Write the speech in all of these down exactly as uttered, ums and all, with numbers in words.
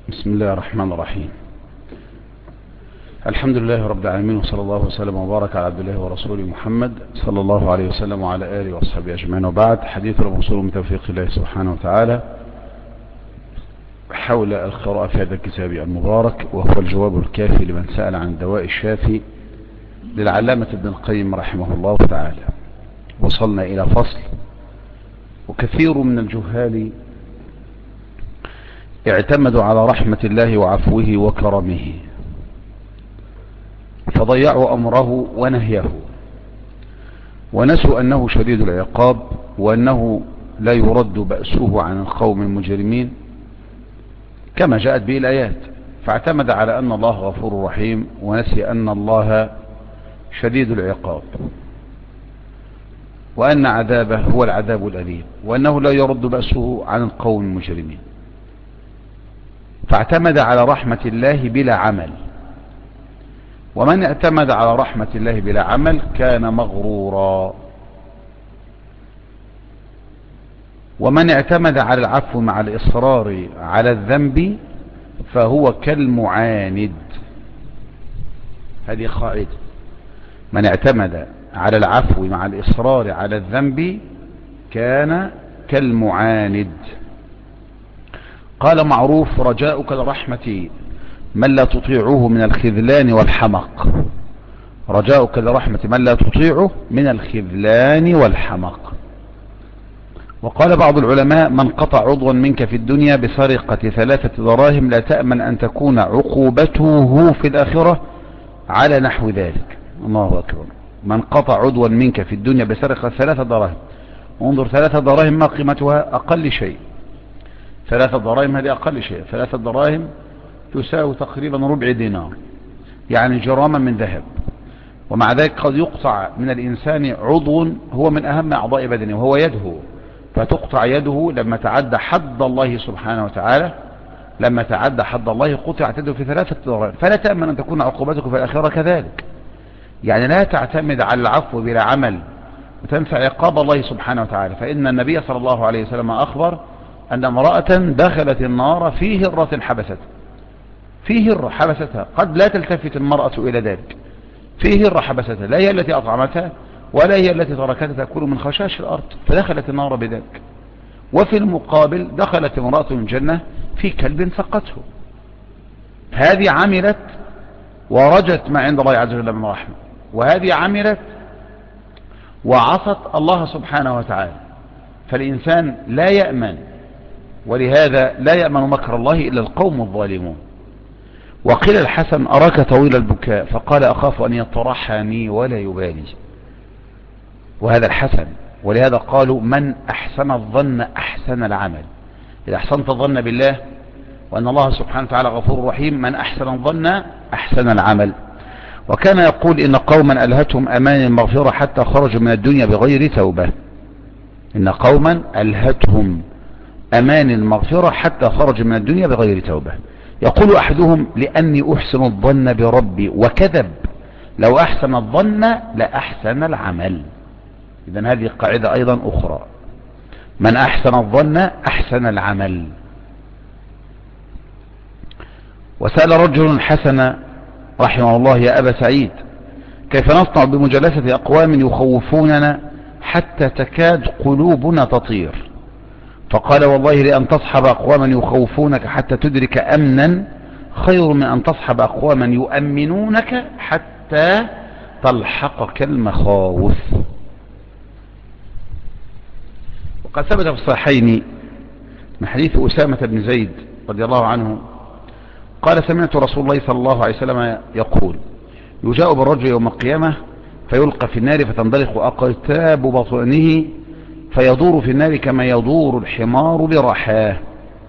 بسم الله الرحمن الرحيم. الحمد لله رب العالمين، وصلى الله وسلم وبارك على عبد الله ورسوله محمد صلى الله عليه وسلم وعلى آله وصحبه أجمعين، وبعد. حديثنا موصول من توفيق الله سبحانه وتعالى حول القراءة في هذا الكتاب المبارك، وهو الجواب الكافي لمن سأل عن الدواء الشافي للعلامة ابن القيم رحمه الله تعالى. وصلنا إلى فصل: وكثير من الجهال اعتمدوا على رحمة الله وعفوه وكرمه، فضيعوا أمره ونهيه، ونسوا أنه شديد العقاب، وأنه لا يرد بأسه عن القوم المجرمين كما جاءت به الآيات، فاعتمد على أن الله غفور رحيم، ونسي أن الله شديد العقاب، وأن عذابه هو العذاب الأليم، وأنه لا يرد بأسه عن القوم المجرمين. فاعتمد على رحمة الله بلا عمل، ومن اعتمد على رحمة الله بلا عمل كان مغرورا، ومن اعتمد على العفو مع الإصرار على الذنب فهو كالمعاند. هذه قاعدة: من اعتمد على العفو مع الإصرار على الذنب كان كالمعاند. قال معروف: رجاؤك لرحمة من لا تطيعه من الخذلان والحمق. رجاؤك لرحمة من لا تطيعه من الخذلان والحمق. وقال بعض العلماء: من قطع عضوا منك في الدنيا بسرقة ثلاثة دراهم لا تأمن أن تكون عقوبته في الآخرة على نحو ذلك. الله أكبر. من قطع عضوا منك في الدنيا بسرقة ثلاثة دراهم، انظر، ثلاثة دراهم ما قيمتها؟ أقل شيء. ثلاثة دراهم هذه أقل شيء. ثلاثة دراهم تساوي تقريبا ربع دينار، يعني جراما من ذهب. ومع ذلك قد يقطع من الإنسان عضو هو من أهم أعضاء بدنه وهو يده، فتقطع يده لما تعدى حد الله سبحانه وتعالى. لما تعدى حد الله قطعت يده في ثلاثة دراهم، فلا تأمن أن تكون عقوبتك في الآخرة كذلك. يعني لا تعتمد على العفو بلا عمل وتنسى عقاب الله سبحانه وتعالى. فإن النبي صلى الله عليه وسلم أخبر أن امرأة دخلت النار في هرة حبست في هرة حبستها. قد لا تلتفت المرأة إلى ذلك. في هرة حبستها، لا هي التي أطعمتها ولا هي التي تركتها تأكل من خشاش الأرض، فدخلت النار بذلك. وفي المقابل دخلت امرأة الجنة في كلب سقته. هذه عملت ورجت ما عند الله عز وجل من رحمة، وهذه عملت وعصت الله سبحانه وتعالى. فالإنسان لا يأمن، ولهذا لا يأمن مكر الله إلا القوم الظالمون. وقيل الحسن: أراك طويل البكاء، فقال: أخاف أن يطرحني ولا يبالي. وهذا الحسن. ولهذا قالوا: من أحسن الظن أحسن العمل. إذا أحسنت الظن بالله وأن الله سبحانه وتعالى غفور رحيم، من أحسن الظن أحسن العمل. وكان يقول: إن قوما ألهتهم أمان المغفرة حتى خرجوا من الدنيا بغير توبة. إن قوما ألهتهم أمان المغفرة حتى خرجوا من الدنيا بغير توبة. يقول أحدهم: لأني أحسن الظن بربي، وكذب. لو أحسن الظن لأحسن العمل. إذن هذه قاعدة أيضا أخرى: من أحسن الظن أحسن العمل. وسأل رجل حسن رحمه الله: يا أبا سعيد، كيف نصنع بمجالسة أقوام يخوفوننا حتى تكاد قلوبنا تطير؟ فقال: والله لأن تصحب أقواما يخوفونك حتى تدرك أمنا خير من أن تصحب أقواما يؤمنونك حتى تلحقك المخاوف. وقد ثبت في الصحيحين من حديث أسامة بن زيد رضي الله عنه قال: سمعت رسول الله صلى الله عليه وسلم يقول: يجاء بالرجل يوم القيامة فيلقى في النار فتندلق أقتاب بطنه فيدور في النار كما يدور الحمار برحاه،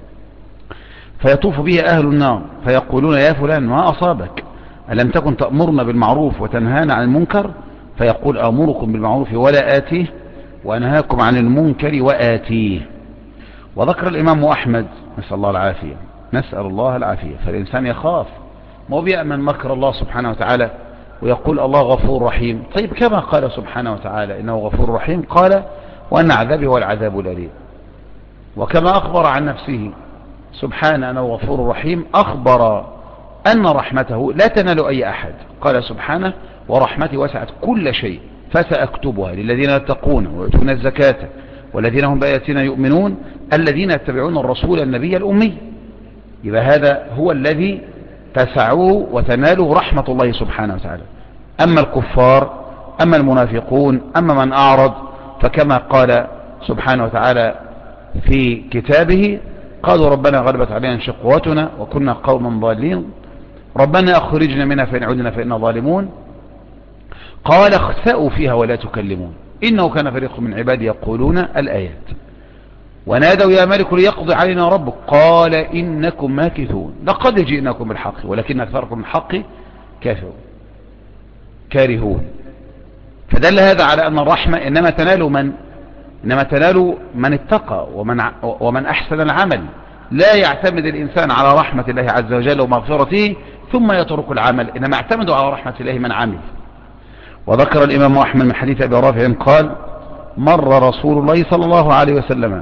فيطوف به أهل النار فيقولون: يا فلان، ما أصابك؟ ألم تكن تأمرنا بالمعروف وتنهانا عن المنكر؟ فيقول: أمركم بالمعروف ولا آتيه، وأنهاكم عن المنكر وآتيه. وذكر الإمام أحمد، نسأل الله العافية نسأل الله العافية فالإنسان يخاف، ما بيأمن مكر الله سبحانه وتعالى ويقول الله غفور رحيم. طيب كما قال سبحانه وتعالى إنه غفور رحيم، قال: وأن عذابي هو العذاب الأليم. وكما أخبر عن نفسه سبحانه أنه غفور رحيم أخبر أن رحمته لا تنال أي أحد. قال سبحانه ورحمتي وسعت كل شيء فسأكتبها للذين يتقون ويؤتون الزكاة والذين هم بآياتنا يؤمنون الذين يتبعون الرسول النبي الأمي. يبقى هذا هو الذي تسعه وتناله رحمة الله سبحانه وتعالى. أما الكفار أما المنافقون أما من أعرض فكما قال سبحانه وتعالى في كتابه قالوا ربنا غلبت علينا شقوتنا وكنا قوما ضالين ربنا أخرجنا منها فإن عدنا فإنا ظالمون قال اخسأوا فيها ولا تكلمون إنه كان فريق من عبادي يقولون الآيات ونادوا يا ملك ليقضي علينا ربك قال إنكم ماكثون لقد جئناكم بالحق ولكن أكثركم الحق كافرون كارهون. فدل هذا على أن الرحمة إنما تنال من إنما تنال من اتقى ومن, ومن أحسن العمل. لا يعتمد الإنسان على رحمة الله عز وجل ومغفرته ثم يترك العمل إنما اعتمد على رحمة الله من عمل. وذكر الإمام أحمد من حديث أبي رافع قال مر رسول الله صلى الله عليه وسلم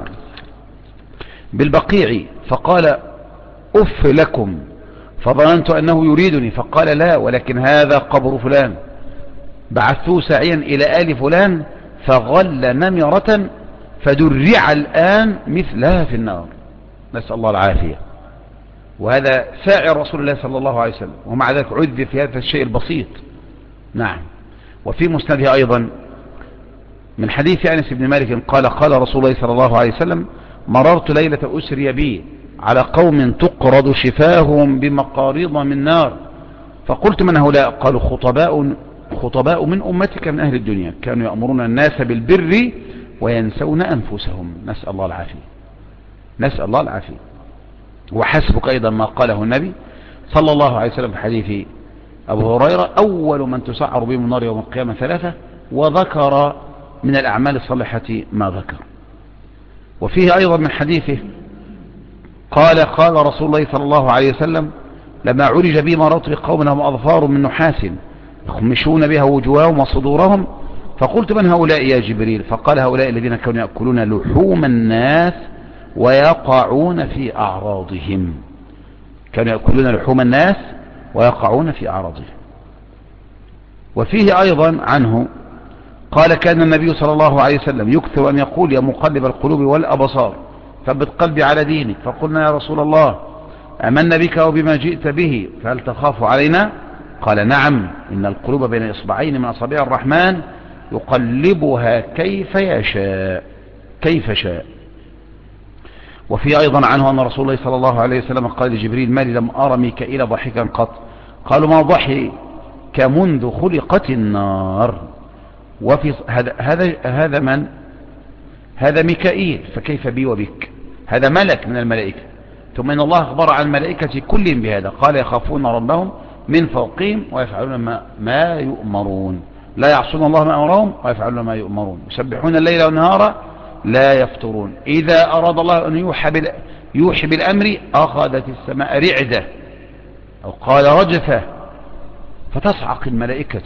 بالبقيع فقال أف لكم فظننت أنه يريدني فقال لا ولكن هذا قبر فلان بعثوه ساعيا إلى آل فلان فغل نمرة فدرع الآن مثلها في النار نسأل الله العافية. وهذا ساعي رسول الله صلى الله عليه وسلم ومع ذلك عذب في هذا الشيء البسيط. نعم. وفي مسنده أيضا من حديث أنس بن مالك قال قال رسول الله صلى الله عليه وسلم مررت ليلة أسري بي على قوم تقرض شفاههم بمقاريض من نار فقلت من هؤلاء قالوا خطباء خطباء من أمتك من أهل الدنيا كانوا يأمرون الناس بالبر وينسون أنفسهم نسأل الله العافية نسأل الله العافية. وحسبك أيضا ما قاله النبي صلى الله عليه وسلم في حديث أبو هريرة أول من تسعر بهم النار يوم القيامة ثلاثة وذكر من الأعمال الصالحة ما ذكر. وفيه أيضا من حديثه قال قال رسول الله صلى الله عليه وسلم لما عرج بي مررت بقوم لهم أظفار من نحاس يخمشون بها وجوههم وصدورهم فقلت من هؤلاء يا جبريل فقال هؤلاء الذين كانوا يأكلون لحوم الناس ويقعون في أعراضهم كانوا يأكلون لحوم الناس ويقعون في أعراضهم. وفيه أيضا عنه قال كان النبي صلى الله عليه وسلم يكثر أن يقول يا مقلب القلوب والأبصار ثبت قلبي على دينك فقلنا يا رسول الله أمنا بك وبما جئت به فهل تخاف علينا قال نعم إن القلوب بين إصبعين من أصابع الرحمن يقلبها كيف يشاء كيف شاء. وفي أيضا عنه أن رسول الله صلى الله عليه وسلم قال لجبريل ما لي لم أرى ميكائيل ضحكا قط قالوا ما ضحك منذ خلقت النار. وفي هذا هذا هذا من هذا ميكائيل فكيف بي وبك هذا ملك من الملائكة ثم إن الله أخبر عن الملائكة كلهم بهذا قال يخافون ربهم من فوقهم ويفعلون ما, ما يؤمرون لا يعصون الله ما أمرهم ويفعلون ما يؤمرون يسبحون الليل والنهار لا يفترون إذا أراد الله أن يوحى, بال... يوحي بالأمر أخذت السماء رعدة أو قال رجفة فتصعق الملائكة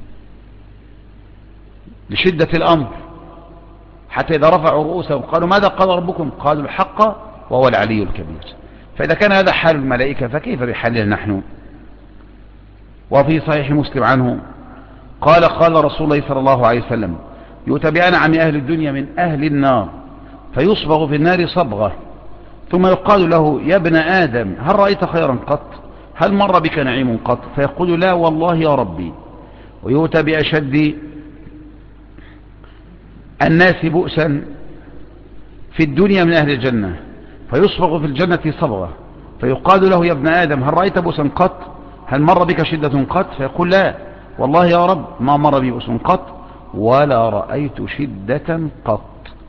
لشدة الأمر حتى إذا رفعوا رؤوسهم قالوا ماذا قال ربكم قالوا الحق وهو العلي الكبير. فإذا كان هذا حال الملائكة فكيف بحالنا نحن. وفي صحيح مسلم عنه قال قال رسول الله صلى الله عليه وسلم يؤتى بأنعم أهل الدنيا من أهل النار فيصبغ في النار صبغة ثم يقال له يا ابن آدم هل رأيت خيرا قط هل مر بك نعيم قط فيقول لا والله يا ربي. ويؤتى بأشد الناس بؤسا في الدنيا من أهل الجنة فيصبغ في الجنة صبغة فيقال له يا ابن آدم هل رأيت بؤسا قط هل مر بك شدة قط فيقول لا والله يا رب ما مر بي بؤس قط ولا رأيت شدة قط.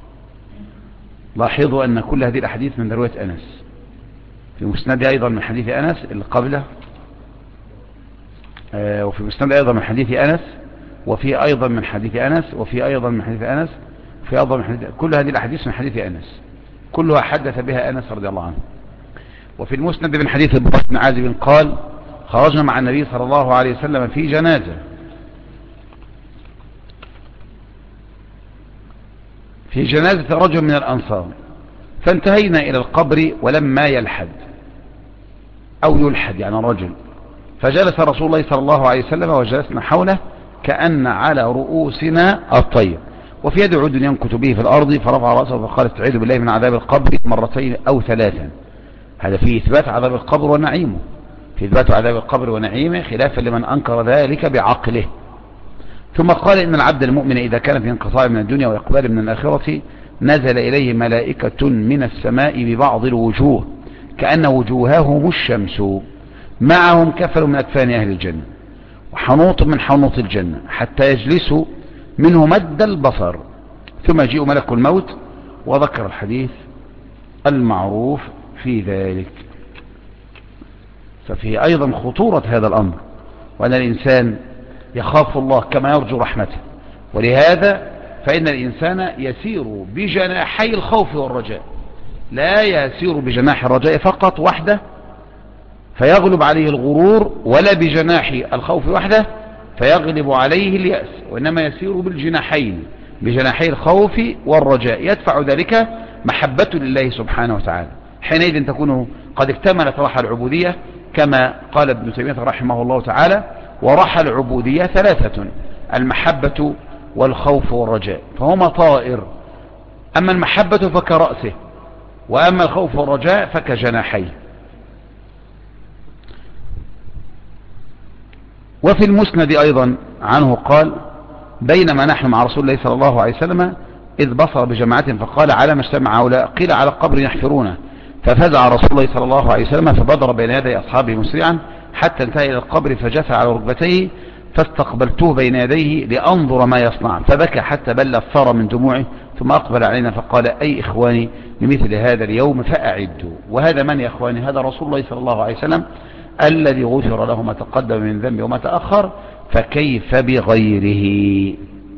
لاحظوا أن كل هذه الأحاديث من رواية أنس في مسند أيضا من حديث أنس اللي قبله آه وفي مسند أيضا من حديث أنس وفي أيضا من حديث أنس وفي أيضا من حديث أنس وفي أيضا من حديث كل هذه الأحاديث من حديث أنس كلها حدث بها أنس رضي الله عنه. وفي المسند من حديث البراء بن عازب قال خرجنا مع النبي صلى الله عليه وسلم في جنازة في جنازة رجل من الأنصار فانتهينا إلى القبر ولما يلحد أو يلحد يعني رجل، فجلس رسول الله صلى الله عليه وسلم وجلسنا حوله كأن على رؤوسنا الطير، وفي يد عود ينكت به في الأرض، فرفع رأسه فقال استعيذ بالله من عذاب القبر مرتين أو ثلاثا. هذا فيه إثبات عذاب القبر ونعيمه، في إثبات عذاب القبر ونعيمه خلافا لمن أنكر ذلك بعقله. ثم قال إن العبد المؤمن إذا كان في انقطاع من الدنيا وإقبال من الآخرة نزل إليه ملائكة من السماء ببعض الوجوه كأن وجوههم الشمس، معهم كفل من أكفان أهل الجنة وحنوط من حنوط الجنة، حتى يجلسوا منه مد البصر، ثم يجيء ملك الموت. وذكر الحديث المعروف في ذلك. ففيه أيضا خطورة هذا الأمر، وأن الإنسان يخاف الله كما يرجو رحمته، ولهذا فإن الإنسان يسير بجناحي الخوف والرجاء، لا يسير بجناح الرجاء فقط وحده فيغلب عليه الغرور، ولا بجناح الخوف وحده فيغلب عليه اليأس، وإنما يسير بالجناحين، بجناحي الخوف والرجاء، يدفع ذلك محبة لله سبحانه وتعالى. حينئذ تكون قد اكتملت رحى العبودية، كما قال ابن تيمية رحمه الله تعالى: ورحى العبودية ثلاثة: المحبة والخوف والرجاء، فهما طائر، أما المحبة فكرأسه، وأما الخوف والرجاء فكجناحيه. وفي المسند أيضا عنه قال: بينما نحن مع رسول الله صلى الله عليه وسلم إذ بصر بجماعة فقال: على ما اجتمع هؤلاء؟ قيل: على القبر يحفرونه. ففزع رسول الله صلى الله عليه وسلم فبدر بين يدي أصحابه مسرعا حتى انتهى إلى القبر، فجثى على ركبتيه، فاستقبلته بين يديه لأنظر ما يصنع، فبكى حتى بل الثار من دموعه، ثم أقبل علينا فقال: أي إخواني لمثل هذا اليوم فأعدوا. وهذا من يا إخواني؟ هذا رسول الله صلى الله عليه وسلم الذي غفر له ما تقدم من ذنبه وما تأخر، فكيف بغيره؟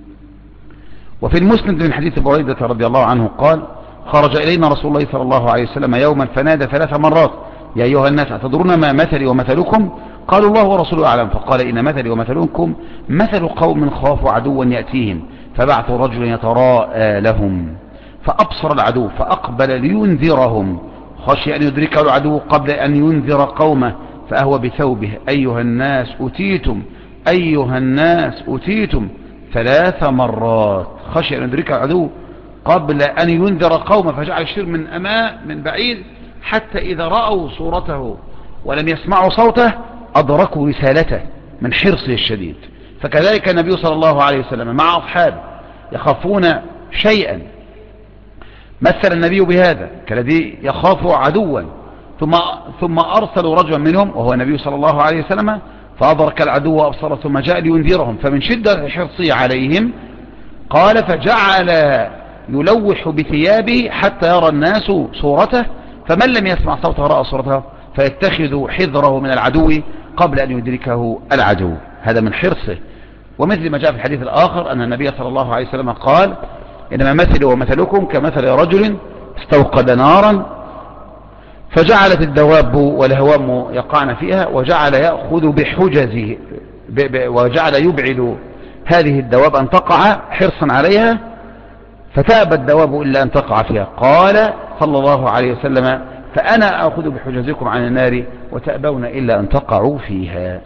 وفي المسند من حديث بريدة رضي الله عنه قال: خرج إلينا رسول الله صلى الله عليه وسلم يوما فنادى ثلاث مرات: يا أيها الناس أتدرون ما مثلي ومثلكم؟ قالوا: الله ورسوله أعلم. فقال: إن مثلي ومثلكم مثل قوم خافوا عدوا يأتيهم، فبعثوا رجلا يتراءى لهم، فأبصر العدو فأقبل لينذرهم، خشي أن يدركه العدو قبل أن ينذر قومه، فأهوى بثوبه: أيها الناس أتيتم، أيها الناس أتيتم، ثلاث مرات، خشي أن يدركه العدو قبل أن ينذر قومه، فجعل الشير من أمام من بعيد، حتى إذا رأوا صورته ولم يسمعوا صوته أدركوا رسالته من حرصه الشديد. فكذلك النبي صلى الله عليه وسلم مع أصحابه يخافون شيئا، مثل النبي بهذا كالذي يخاف عدوا، ثم ثم أرسلوا رجلا منهم وهو النبي صلى الله عليه وسلم، فأدرك العدو وأبصره ثم جاء لينذرهم، فمن شدة حرصه عليهم قال: فجعل يلوح بثيابه حتى يرى الناس صورته، فمن لم يسمع صوته رأى صورته، فيتخذ حذره من العدو قبل أن يدركه العدو. هذا من حرصه. ومثل ما جاء في الحديث الآخر أن النبي صلى الله عليه وسلم قال: إنما مثل ومثلكم كمثل رجل استوقد نارا فجعلت الدواب والهوام يقعن فيها، وجعل يأخذ بحجزه وجعل يبعد هذه الدواب أن تقع حرصا عليها، فتأبى الدواب إلا أن تقع فيها. قال صلى الله عليه وسلم: فأنا أخذ بحجزكم عن النار وتأبون إلا أن تقعوا فيها.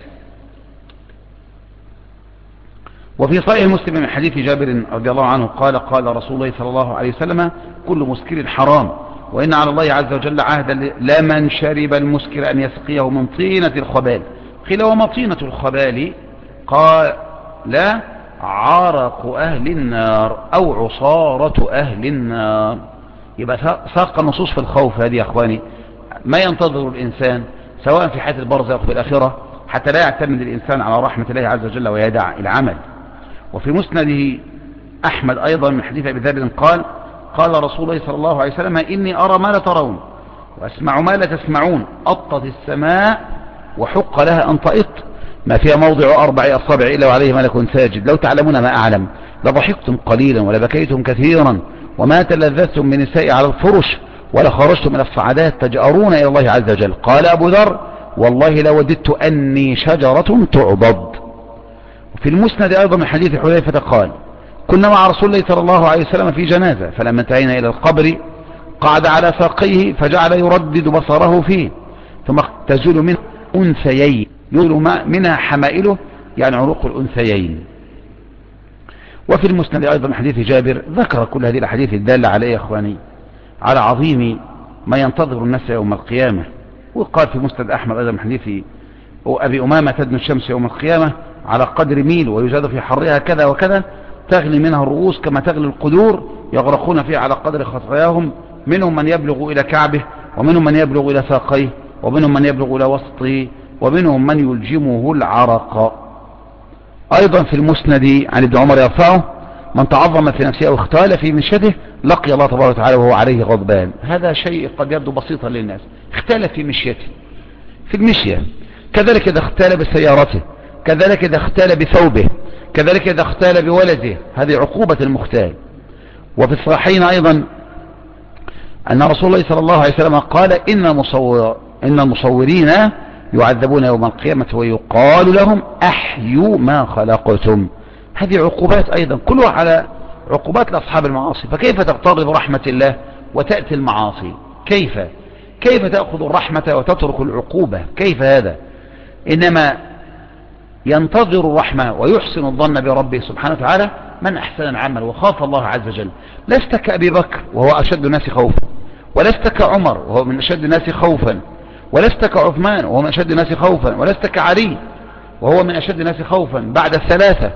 وفي صحيح مسلم من حديث جابر رضي الله عنه قال: قال رسول الله صلى الله عليه وسلم: كل مسكر حرام، وإن على الله عز وجل عهدا لمن شرب المسكر أن يسقيه من طينة الخبال. قيل: وما طينة الخبال؟ قال: لا، عرق أهل النار أو عصارة أهل النار. يبقى ساق النصوص في الخوف هذه يا أخواني ما ينتظر الإنسان سواء في حياة البرزخ أو في الآخرة، حتى لا يعتمد الإنسان على رحمة الله عز وجل ويدع العمل. وفي مسنده أحمد أيضا من حديث أبي ذر قال: قال رسول الله صلى الله عليه وسلم: إني أرى ما لا ترون وأسمع ما لا تسمعون، أطت السماء وحق لها أن تئط، ما فيها موضع أربع أصابع إلا وعليه ملك ساجد، لو تعلمون ما أعلم لضحكتم قليلا ولبكيتم كثيرا، وما تلذذتم من النساء على الفرش ولخرجتم من الصعدات تجأرون إلى الله عز وجل. قال أبو ذر: والله لوددت أني شجرة تعضد. وفي المسند أيضا من حديث حذيفة قال: كنا مع رسول الله صلى الله عليه وسلم في جنازة، فلما انتهينا إلى القبر قعد على ساقيه فجعل يردد بصره فيه، ثم تزول منه أنثيين، يزول منها حمائله يعني عروق الأنثيين. وفي المسند أيضا من حديث جابر ذكر كل هذه الأحاديث الدالة على يا إخواني على عظيم ما ينتظر الناس يوم القيامة. وقال في مسند أحمد أيضا من حديث أبي أمامة تدنو الشمس يوم القيامة على قدر ميل ويزاد في حرها كذا وكذا، تغلي منها الرؤوس كما تغلي القدور، يغرقون فيها على قدر خطاياهم، منهم من يبلغ إلى كعبه، ومنهم من يبلغ إلى ساقيه، ومنهم من يبلغ إلى وسطه، ومنهم من يلجمه العرق. أيضا في المسند عن ابن عمر يرفعه: من تعظم في نفسه أو اختال في مشيته لقي الله تبارك وتعالى وهو عليه غضبان. هذا شيء قد يبدو بسيطا للناس، اختال في مشيته، في المشية، كذلك إذا اختال بسيارته، كذلك إذا اختال بثوبه، كذلك إذا اختال بولده، هذه عقوبة المختال. وفي الصحيحين أيضا أن رسول الله صلى الله عليه وسلم قال: إن المصور إن المصورين يعذبون يوم القيامة ويقال لهم أحيوا ما خلقتم. هذه عقوبات أيضا كلها على عقوبات لأصحاب المعاصي. فكيف تقترب رحمة الله وتأتي المعاصي؟ كيف كيف تأخذ الرحمة وتترك العقوبة؟ كيف هذا؟ إنما ينتظر الرحمة ويحسن الظن بربه سبحانه وتعالى من أحسن العمل وخاف الله عز وجل. لست كأبي بكر وهو أشد الناس خوفا، ولست كعمر وهو من أشد الناس خوفا، ولست كعثمان وهو من أشد الناس خوفا، ولست كعلي وهو من أشد الناس خوفا بعد الثلاثة.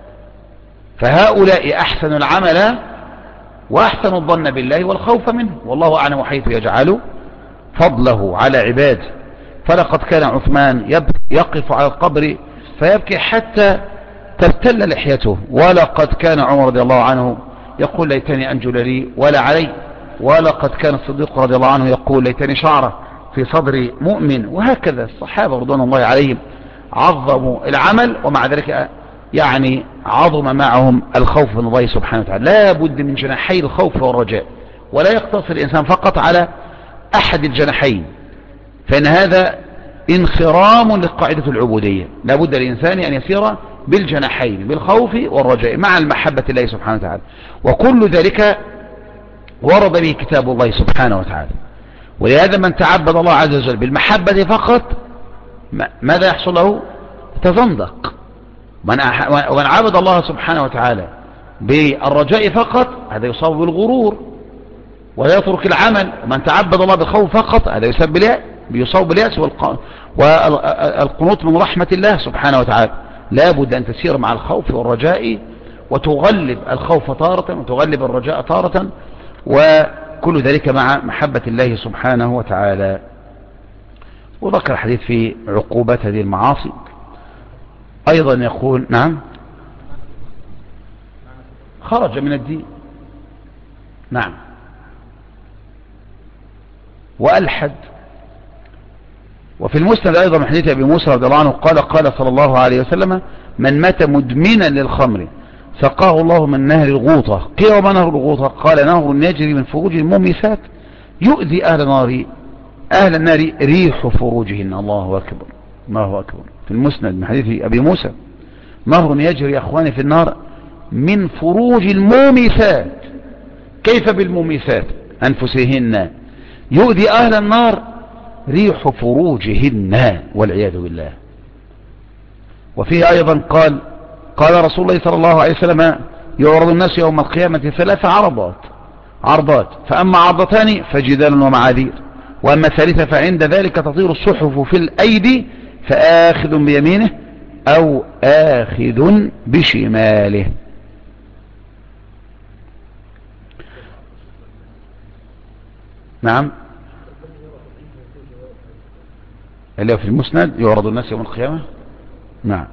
فهؤلاء أحسن العمل وأحسن الظن بالله والخوف منه، والله أعلم حيث يجعل فضله على عباده. فلقد كان عثمان يقف على القبر فيبكي حتى تبتل لحيته، ولقد كان عمر رضي الله عنه يقول: ليتني أنجل لي ولا علي، ولقد كان الصديق رضي الله عنه يقول: ليتني شعره في صدر مؤمن. وهكذا الصحابة رضوان الله عليهم عظموا العمل، ومع ذلك يعني عظم معهم الخوف من الله سبحانه وتعالى. لا بد من جناحي الخوف والرجاء، ولا يقتصر الإنسان فقط على أحد الجناحين، فإن هذا انخرام لقاعدة العبودية. لا بد الإنسان أن يسير بالجناحين، بالخوف والرجاء مع المحبة الله سبحانه وتعالى. وكل ذلك ورد به كتاب الله سبحانه وتعالى. ولهذا من تعبد الله عز وجل بالمحبة فقط ماذا يحصل له؟ تزندق. من عبد الله سبحانه وتعالى بالرجاء فقط هذا يصاب بالغرور ويترك العمل. ومن تعبد الله بالخوف فقط هذا يصاب باليأس والقنوط من رحمة الله سبحانه وتعالى. لا بد أن تسير مع الخوف والرجاء، وتغلب الخوف تارة وتغلب الرجاء تارة، وكل ذلك مع محبة الله سبحانه وتعالى. وذكر الحديث في عقوبات هذه المعاصي أيضا يقول: نعم، خرج من الدين، نعم، وألحد. وفي المسند أيضا من حديث أبي موسى رضي الله عنه قال: قال صلى الله عليه وسلم: من مات مدمنا للخمر سقاه الله من نهر الغوطة. قيل: وما نهر الغوطة؟ قال: نهر يجري من فروج المومسات يؤذي أهل النار أهل النار ريح فروجهن. الله أكبر، الله أكبر. في المسند من حديث أبي موسى: نهر يجري أخواني في النار من فروج المومسات. كيف بالمومسات؟ أنفسهن. يؤذي أهل النار ريح فروجهن والعياذ بالله. وفيه أيضا قال: قال رسول الله صلى الله عليه وسلم: يعرض الناس يوم القيامة ثلاث عرضات عرضات فأما عرضتان فجدال ومعاذير، وأما الثالثة فعند ذلك تطير الصحف في الأيدي فآخذ بيمينه أو آخذ بشماله. نعم، اللي في المسند يعرض الناس يوم القيامة. نعم.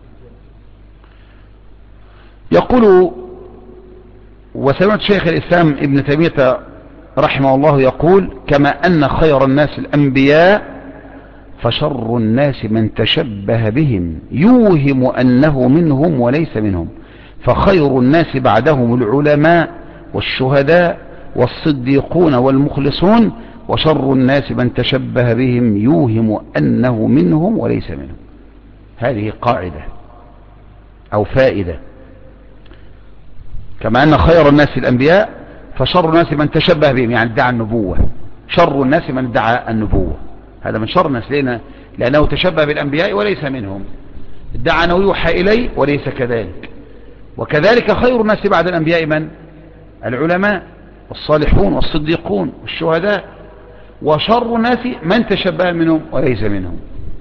يقول: وسمعت شيخ الإسلام ابن تيمية رحمه الله يقول: كما أن خير الناس الأنبياء فشر الناس من تشبه بهم يوهم أنه منهم وليس منهم، فخير الناس بعدهم العلماء والشهداء والصديقون والمخلصون، وشر الناس من تشبه بهم يوهم أنه منهم وليس منهم. هذه قاعدة أو فائدة. كما أن خير الناس الأنبياء فشر الناس من تشبه بهم، يعني ادعى النبوة. شر الناس من ادعى النبوة، هذا من شر الناس لنا، لأنه تشبه بالأنبياء وليس منهم، ادعى أنه يوحى إليه وليس كذلك. وكذلك خير الناس بعد الأنبياء من؟ العلماء والصالحون والصديقون والشهداء. وشر الناس من تشبه منهم وليس منهم،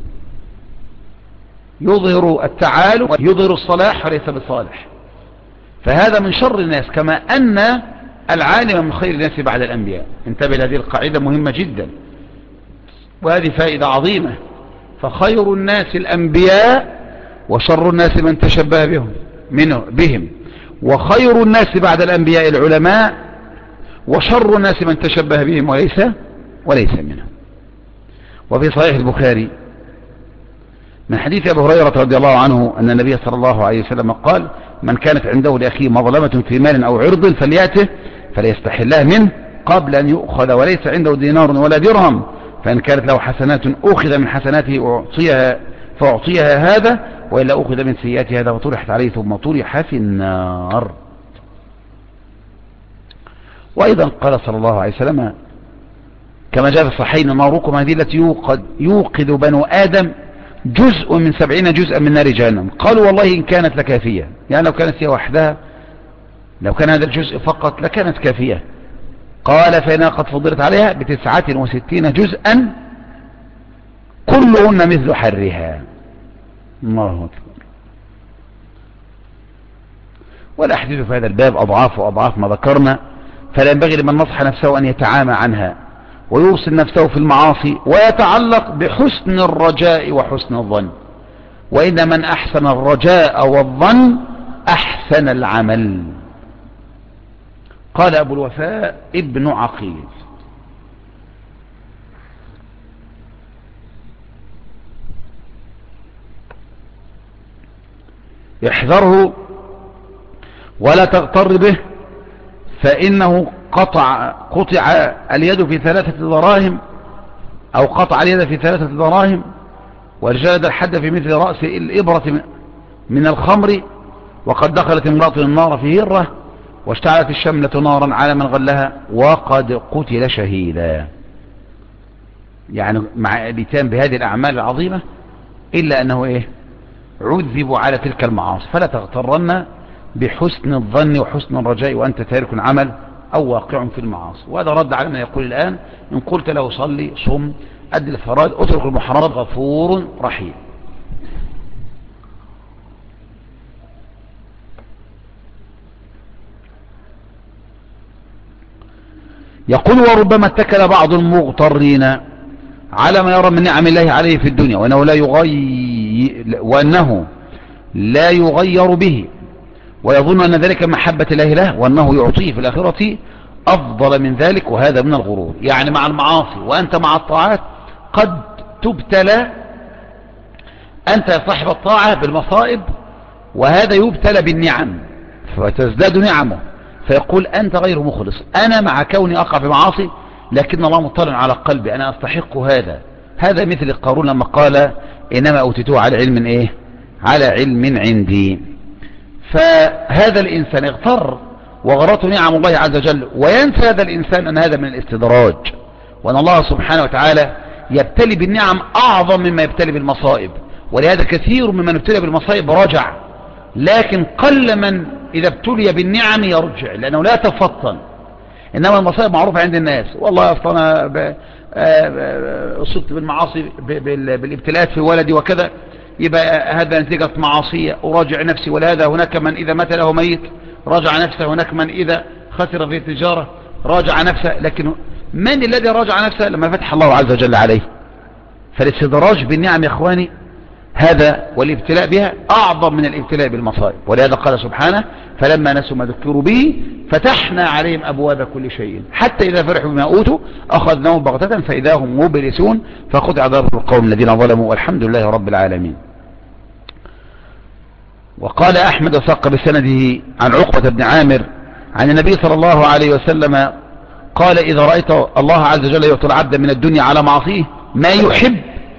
يظهر التعالم ويظهر الصلاح وليس بصالح، فهذا من شر الناس. كما أن العالم من خير الناس بعد الأنبياء. انتبه لهذه القاعدة مهمة جدا، وهذه فائدة عظيمة. فخير الناس الأنبياء، وشر الناس من تشبه بهم منه بهم، وخير الناس بعد الأنبياء العلماء، وشر الناس من تشبه بهم وليس وليس منهم. وفي صحيح البخاري من حديث أبي هريرة رضي الله عنه أن النبي صلى الله عليه وسلم قال: من كانت عنده لأخيه مظلمة في مال أو عرض فليأته فليستحلها منه قبل أن يؤخذ وليس عنده دينار ولا درهم، فإن كانت له حسنات أخذ من حسناته أعطيها فأعطيها هذا، وإلا أخذ من سيئات هذا وطرحت عليه ثم طرح في النار. وأيضا قال صلى الله عليه وسلم كما جاء في الصحيحين: ناركم هذه التي يوقد, يوقد بنو آدم جزء من سبعين جزءا من نار جهنم. قالوا: والله إن كانت لكافية، يعني لو كانت هي وحدها، لو كان هذا الجزء فقط لكانت كافية. قال: فإنها قد فضلت عليها بتسعة وستين جزءا كلهن مثل حرها. الله أكبر. والأحاديث في هذا الباب أضعاف وأضعاف ما ذكرنا، فلا ينبغي لمن نصح نفسه أن يتعامى عنها ويوصل نفسه في المعاصي ويتعلق بحسن الرجاء وحسن الظن، وإن من أحسن الرجاء والظن أحسن العمل. قال أبو الوفاء ابن عقيل: احذره ولا تغتر به، فإنه قطع قطع اليد في ثلاثة دراهم، أو قطع اليد في ثلاثة دراهم، وجلد الحد في مثل رأس الإبرة من الخمر، وقد دخلت امرأة النار في هرة، واشتعلت الشملة نارا على من غلها، وقد قتل شهيدا. يعني مع الاتيان بهذه الأعمال العظيمة إلا أنه إيه؟ عذب على تلك المعاصي. فلا تغترن بحسن الظن وحسن الرجاء وأنت تارك عمل أو واقع في المعاصي. وهذا رد على من يقول الآن: إن قلت له صلي صم أدي الفرائض اترك المحرمات غفور رحيم. يقول: وربما اتكل بعض المغترين على ما يرى من نعم الله عليه في الدنيا وأنه لا يغير, وأنه لا يغير به، ويظن أن ذلك محبة الله له، وأنه يعطيه في الآخرة أفضل من ذلك، وهذا من الغرور. يعني مع المعاصي وأنت مع الطاعات قد تبتلى أنت صاحب الطاعة بالمصائب، وهذا يبتلى بالنعم فتزداد نعمه، فيقول: أنت غير مخلص، أنا مع كوني أقع في معاصي لكن الله مطلع على قلبي، أنا أستحق هذا. هذا مثل قارون لما قال: إنما أوتيته على علم إيه؟ على علم عندي. فهذا الإنسان اغتر وغرته نعم الله عز وجل، وينسى هذا الإنسان أن هذا من الاستدراج، وأن الله سبحانه وتعالى يبتلي بالنعم أعظم مما يبتلي بالمصائب. ولهذا كثير ممن ابتلي بالمصائب رجع، لكن قل من إذا ابتلي بالنعم يرجع، لأنه لا تفطن. إنما المصائب معروفة عند الناس: والله أصلا أنا أصبت بالمعاصي بالابتلاءات في ولدي وكذا، يبقى هذا نتيجة معاصية، أراجع نفسي. ولهذا هناك من إذا مات له ميت راجع نفسه، هناك من إذا خسر في التجارة راجع نفسه. لكن من الذي راجع نفسه؟ لما فتح الله عز وجل عليه. فالاستدراج بالنعم يا إخواني هذا والابتلاء بها أعظم من الابتلاء بالمصائب. ولهذا قال سبحانه: فلما نسوا ما ذكروا به فتحنا عليهم أبواب كل شيء حتى إذا فرحوا بما أوتوا أخذناهم بغتة فإذا هم مبلسون فقطع دابر القوم الذين ظلموا والحمد لله رب العالمين. وقال أحمد وساق بسنده عن عقبة بن عامر عن النبي صلى الله عليه وسلم قال: إذا رأيت الله عز وجل يعطي العبد من الدنيا على معصيه ما يحب،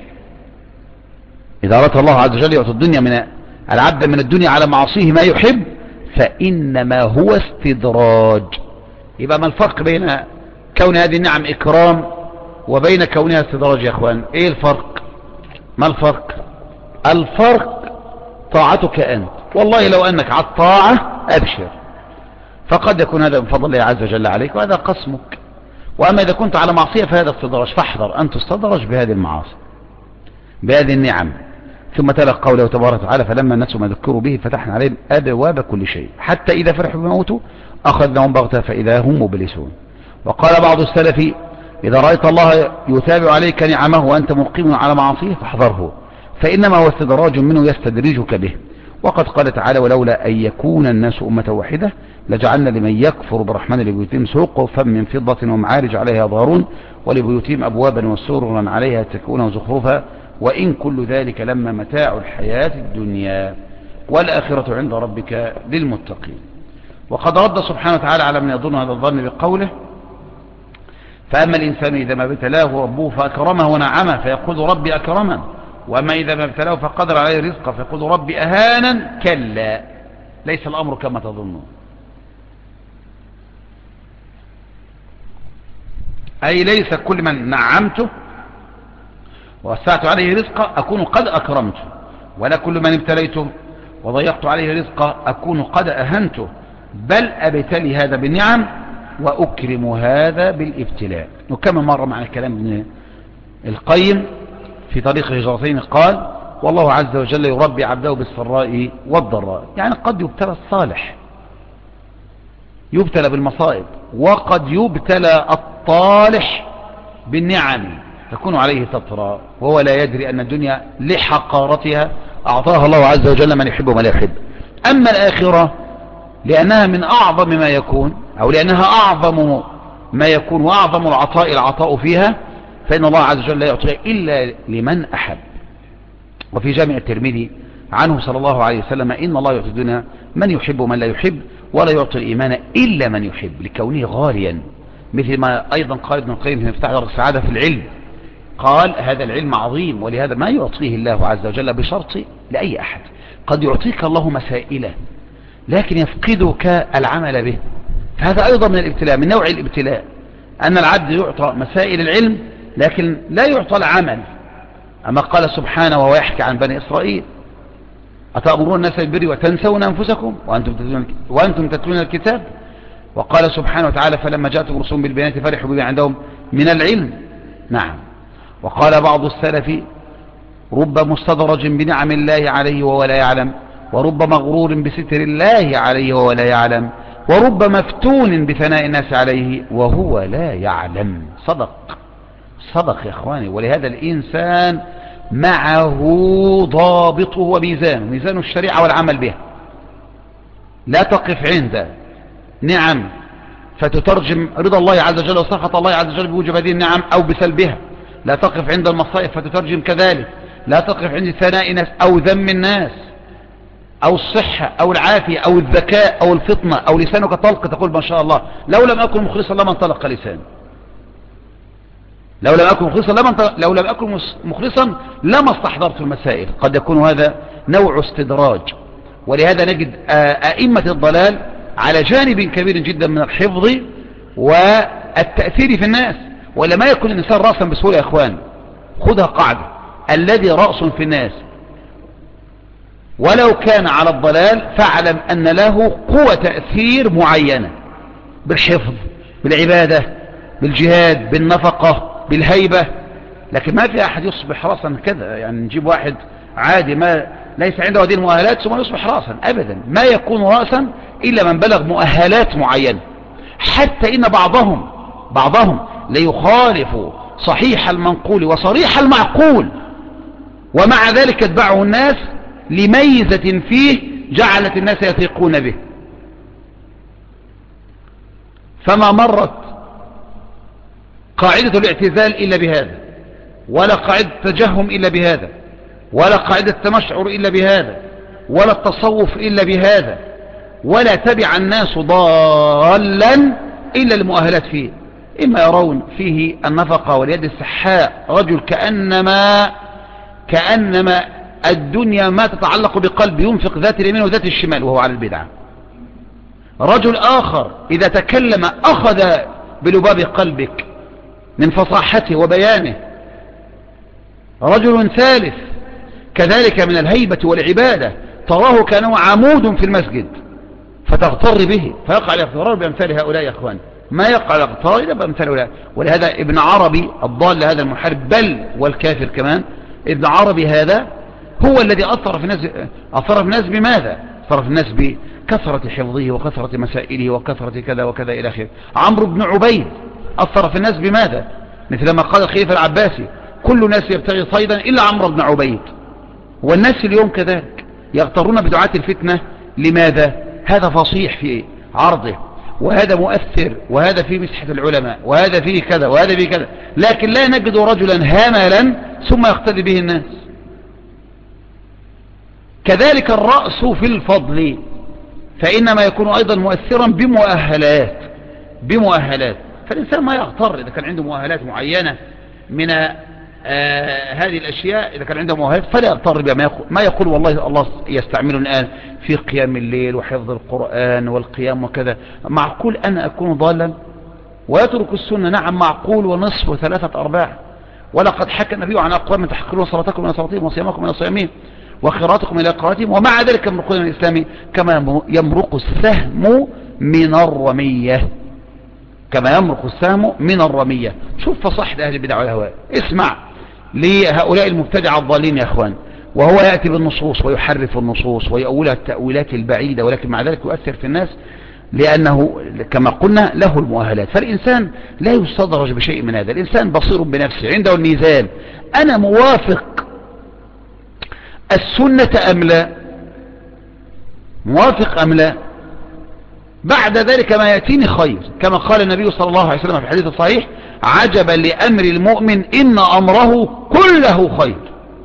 إذا رأيت الله عز وجل يعطي الدنيا من العبد من الدنيا على معصيه ما يحب، فإنما هو استدراج، يبقى ما الفرق بين كون هذه النعم إكرام وبين كونها استدراج يا أخوان؟ إيه الفرق؟ ما الفرق؟ الفرق طاعتك أنت، والله لو أنك على الطاعة أبشر، فقد يكون هذا من فضل الله عز وجل عليك وهذا قسمك. وأما إذا كنت على معصية فهذا استدراج، فاحذر أن تستدرج بهذه المعاصي بهذه النعم. ثم تلا قوله تبارك وتعالى فلما نسوا ما ذكروا به فتحنا عليهم أبواب كل شيء حتى إذا فرحوا بما أوتوا أخذناهم بغتة فإذا هم مبلسون. وقال بعض السلف إذا رأيت الله يتابع عليك نعمه وأنت مقيم على معصيه فاحذره، فإنما هو استدراج منه يستدرجك به. وقد قال تعالى ولولا أن يكون الناس أمة واحدة لجعلنا لمن يكفر بالرحمن لبيوتهم سقفا من فضة ومعارج عليها يظهرون ولبيوتهم أبوابا وسررا عليها يتكئون وزخرفا وإن كل ذلك لما متاع الحياة الدنيا والآخرة عند ربك للمتقين. وقد رد سبحانه وتعالى على من يظن هذا الظن بقوله فأما الإنسان إذا ما ابتلاه ربه فأكرمه ونعمه فيقول ربي أكرمن، وأما إذا ما ابتلاه فقدر عليه رزقه فيقول ربي أهانا، كلا ليس الأمر كما تظنون. أي ليس كل من نعمته ووسعت عليه رزقه أكون قد أكرمته، ولا كل من ابتليته وضيقت عليه رزقه أكون قد أهنته، بل أبتلي هذا بالنعم وأكرم هذا بالابتلاء. نكمل مرة مع الكلام ابن القيم في طريق الهجرتين قال والله عز وجل يربي عبده بالسراء والضراء، يعني قد يبتلى الصالح يبتلى بالمصائب، وقد يبتلى الطالح بالنعم تكون عليه تطرى وهو لا يدري أن الدنيا لحقارتها أعطاها الله عز وجل من يحب وما لا يحب. أما الآخرة لأنها من أعظم ما يكون أو لأنها أعظم ما يكون وأعظم العطاء العطاء فيها، فإن الله عز وجل لا يعطيها إلا لمن أحب. وفي جامع الترمذي عنه صلى الله عليه وسلم إن الله يعطي الدنيا من يحب ومن لا يحب ولا يعطي الإيمان إلا من يحب لكونه غاليا، مثل ما أيضا قال ابن القيم في مفتاح دار السعادة في العلم، قال هذا العلم عظيم ولهذا ما يعطيه الله عز وجل بشرط لأي أحد. قد يعطيك الله مسائله لكن يفقدك العمل به، فهذا أيضا من الابتلاء، من نوع الابتلاء أن العبد يعطى مسائل العلم لكن لا يعطى العمل. أما قال سبحانه وهو يحكي عن بني إسرائيل أتأمرون الناس بالبر وتنسون أنفسكم وأنتم تتلون الكتاب. وقال سبحانه وتعالى فلما جاءتهم رسول بالبيانات فرحوا بما عندهم من العلم. نعم. وقال بعض السلف رب مستدرج بنعم الله عليه وهو لا يعلم، ورب مغرور بستر الله عليه وهو لا يعلم، ورب مفتون بثناء الناس عليه وهو لا يعلم. صدق صدق يا إخواني. ولهذا الإنسان معه ضابطه وميزانه، ميزان الشريعة والعمل بها. لا تقف عند نعم فتترجم رضا الله عز وجل وسخط الله عز وجل بوجب هذه النعم أو بسلبها. لا تقف عند المصائب فتترجم كذلك. لا تقف عند ثناء الناس أو ذم الناس أو الصحة أو العافية أو الذكاء أو الفطنة أو لسانك طلق تقول ما شاء الله لو لم أكن مخلصا لما انطلق لسان، لو لم أكن مخلصا لما لو لم أكن مخلصا لما استحضرت المسائل. قد يكون هذا نوع استدراج. ولهذا نجد أئمة الضلال على جانب كبير جدا من الحفظ والتأثير في الناس، ولا ما يكون الإنسان رأسا بسهولة يا إخوان. خذها قاعدة، الذي رأس في الناس ولو كان على الضلال فاعلم أن له قوة تأثير معينة بالحفظ بالعبادة بالجهاد بالنفقة بالهيبة. لكن ما في أحد يصبح رأسا كذا، يعني نجيب واحد عادي ما ليس عنده هذه المؤهلات ثم يصبح رأسا، أبدا ما يكون رأسا إلا من بلغ مؤهلات معينة. حتى إن بعضهم بعضهم ليخالف صحيح المنقول وصريح المعقول ومع ذلك يتبعه الناس لميزة فيه جعلت الناس يثيقون به. فما مرت قاعدة الاعتزال إلا بهذا، ولا قاعدة التجهم إلا بهذا، ولا قاعدة التمشعر إلا بهذا، ولا التصوف إلا بهذا، ولا تبع الناس ضالا إلا المؤهلات فيه. إما يرون فيه النفقة واليد السحاء، رجل كأنما كأنما الدنيا ما تتعلق بقلب ينفق ذات اليمين وذات الشمال وهو على البدعة، رجل آخر إذا تكلم أخذ بلباب قلبك من فصاحته وبيانه. رجل ثالث كذلك من الهيبة والعبادة، تراه كأنه عمود في المسجد فتغتر به، فيقع الاغترار بأمثال هؤلاء يا أخوان، ما يقع الاغترار إلا بأمثال هؤلاء. ولهذا ابن عربي الضال هذا المحارب بل والكافر كمان، ابن عربي هذا هو الذي أثر في الناس. أثر في الناس بماذا؟ أثر في الناس بكثرة حفظه وكثرة مسائله وكثرة كذا وكذا إلى آخره. عمرو بن عبيد أثر في الناس بماذا؟ مثل ما قال الخليفة العباسي: كل الناس يبتغي صيدا إلا عمرو بن عبيد. والناس اليوم كذلك يغترون بدعاة الفتنة. لماذا؟ هذا فصيح في عرضه، وهذا مؤثر، وهذا فيه مسحة العلماء، وهذا فيه كذا، وهذا فيه كذا، لكن لا نجد رجلا هملا ثم يقتدي به الناس. كذلك الرأس في الفضل، فإنما يكون أيضا مؤثرا بمؤهلات بمؤهلات فالإنسان ما يغتر إذا كان عنده مؤهلات معينة من آه هذه الأشياء. إذا كان عنده مؤهلات فلا يغتر بها. ما يقول, ما يقول والله الله يستعمل الآن في قيام الليل وحفظ القرآن والقيام وكذا. معقول أنا أكون ضالا ويترك السنة؟ نعم معقول، ونصف وثلاثة أرباع. ولقد حكى النبي عن أقوام تحقرون صلاتكم من صلاتهم وصيامكم من صيامهم وخيراتكم إلى قراءتهم ومع ذلك يمرقون من الإسلام كما يمرق السهم من الرمية. كما يمرق السهم من الرمية. شوف فصاحة أهل البدع والهواء. اسمع لهؤلاء المبتدع الضالين يا أخوان، وهو يأتي بالنصوص ويحرف النصوص ويأولها التأويلات البعيدة، ولكن مع ذلك يؤثر في الناس لأنه كما قلنا له المؤهلات. فالإنسان لا يستدرج بشيء من هذا. الإنسان بصير بنفسه، عنده الميزان، أنا موافق السنة أم لا، موافق أم لا. بعد ذلك ما يأتيني خير، كما قال النبي صلى الله عليه وسلم في الحديث الصحيح: عجبا لأمر المؤمن إن أمره كله خير.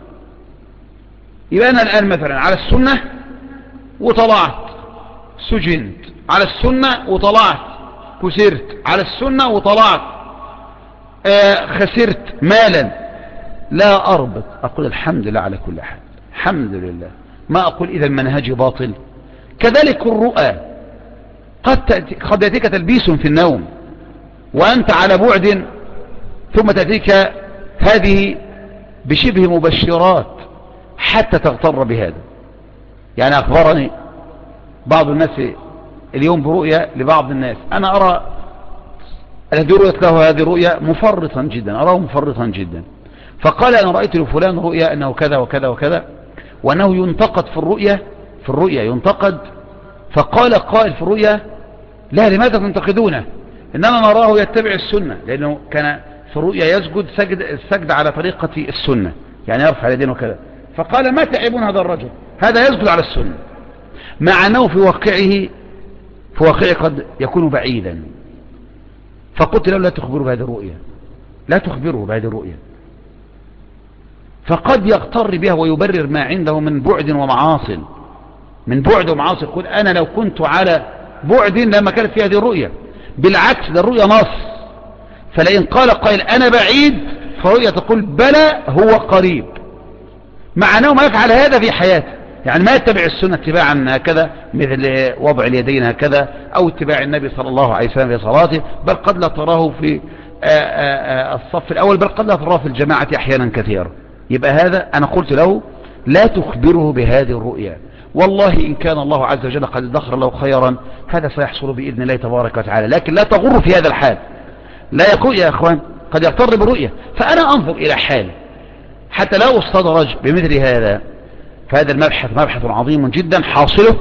يبقى أنا الآن مثلا على السنة وطلعت سجنت، على السنة وطلعت كسرت، على السنة وطلعت آه خسرت مالا، لا أربط، أقول الحمد لله على كل حال، الحمد لله، ما أقول إذا المنهج باطل. كذلك الرؤى، قد تأتي قد يأتيك تلبيس في النوم وأنت على بعد، ثم تأتيك هذه بشبه مبشرات حتى تغتر بهذا. يعني أخبرني بعض الناس اليوم برؤية لبعض الناس، أنا أرى الذي رؤيت له هذه الرؤية مفرطا جدا، أراه مفرطا جدا. فقال: أنا رأيت لفلان رؤية أنه كذا وكذا وكذا، وأنه ينتقد في الرؤية في الرؤية ينتقد. فقال قائل في الرؤية: لا، لماذا تنتقدونه؟ إنما نراه يتبع السنة، لأنه كان في الرؤية يسجد سجد السجد على طريقة السنة، يعني يرفع يدين وكذا. فقال: ما تعيبون هذا الرجل، هذا يسجد على السنة، مع أنه في واقعه في واقعه قد يكون بعيدا. فقلت له: لا تخبره بهذه الرؤية، لا تخبره بهذه الرؤية، فقد يغتر بها ويبرر ما عنده من بعد ومعاصي، من بعد ومعاصي. يقول: أنا لو كنت على بعد لما كانت في هذه الرؤية. بالعكس، ده الرؤية نص. فلئن قال قائل: أنا بعيد، فرؤية تقول: بلى هو قريب، مع أنه ما يفعل هذا في حياته. يعني ما يتبع السنة اتباعا هكذا، مثل وضع اليدين هكذا، أو اتباع النبي صلى الله عليه وسلم في صلاته، بل قد لا تراه في الصف الأول، بل قد لا تراه في الجماعة أحيانا كثيرا. يبقى هذا أنا قلت له: لا تخبره بهذه الرؤيا، والله إن كان الله عز وجل قد ادخر له خيرا هذا سيحصل بإذن الله تبارك وتعالى، لكن لا تغر في هذا الحال. لا يقول يا أخوان قد يغتر برؤية. فأنا أنظر إلى حالي حتى لا أستدرج بمثل هذا. فهذا المبحث مبحث عظيم جدا، حاصله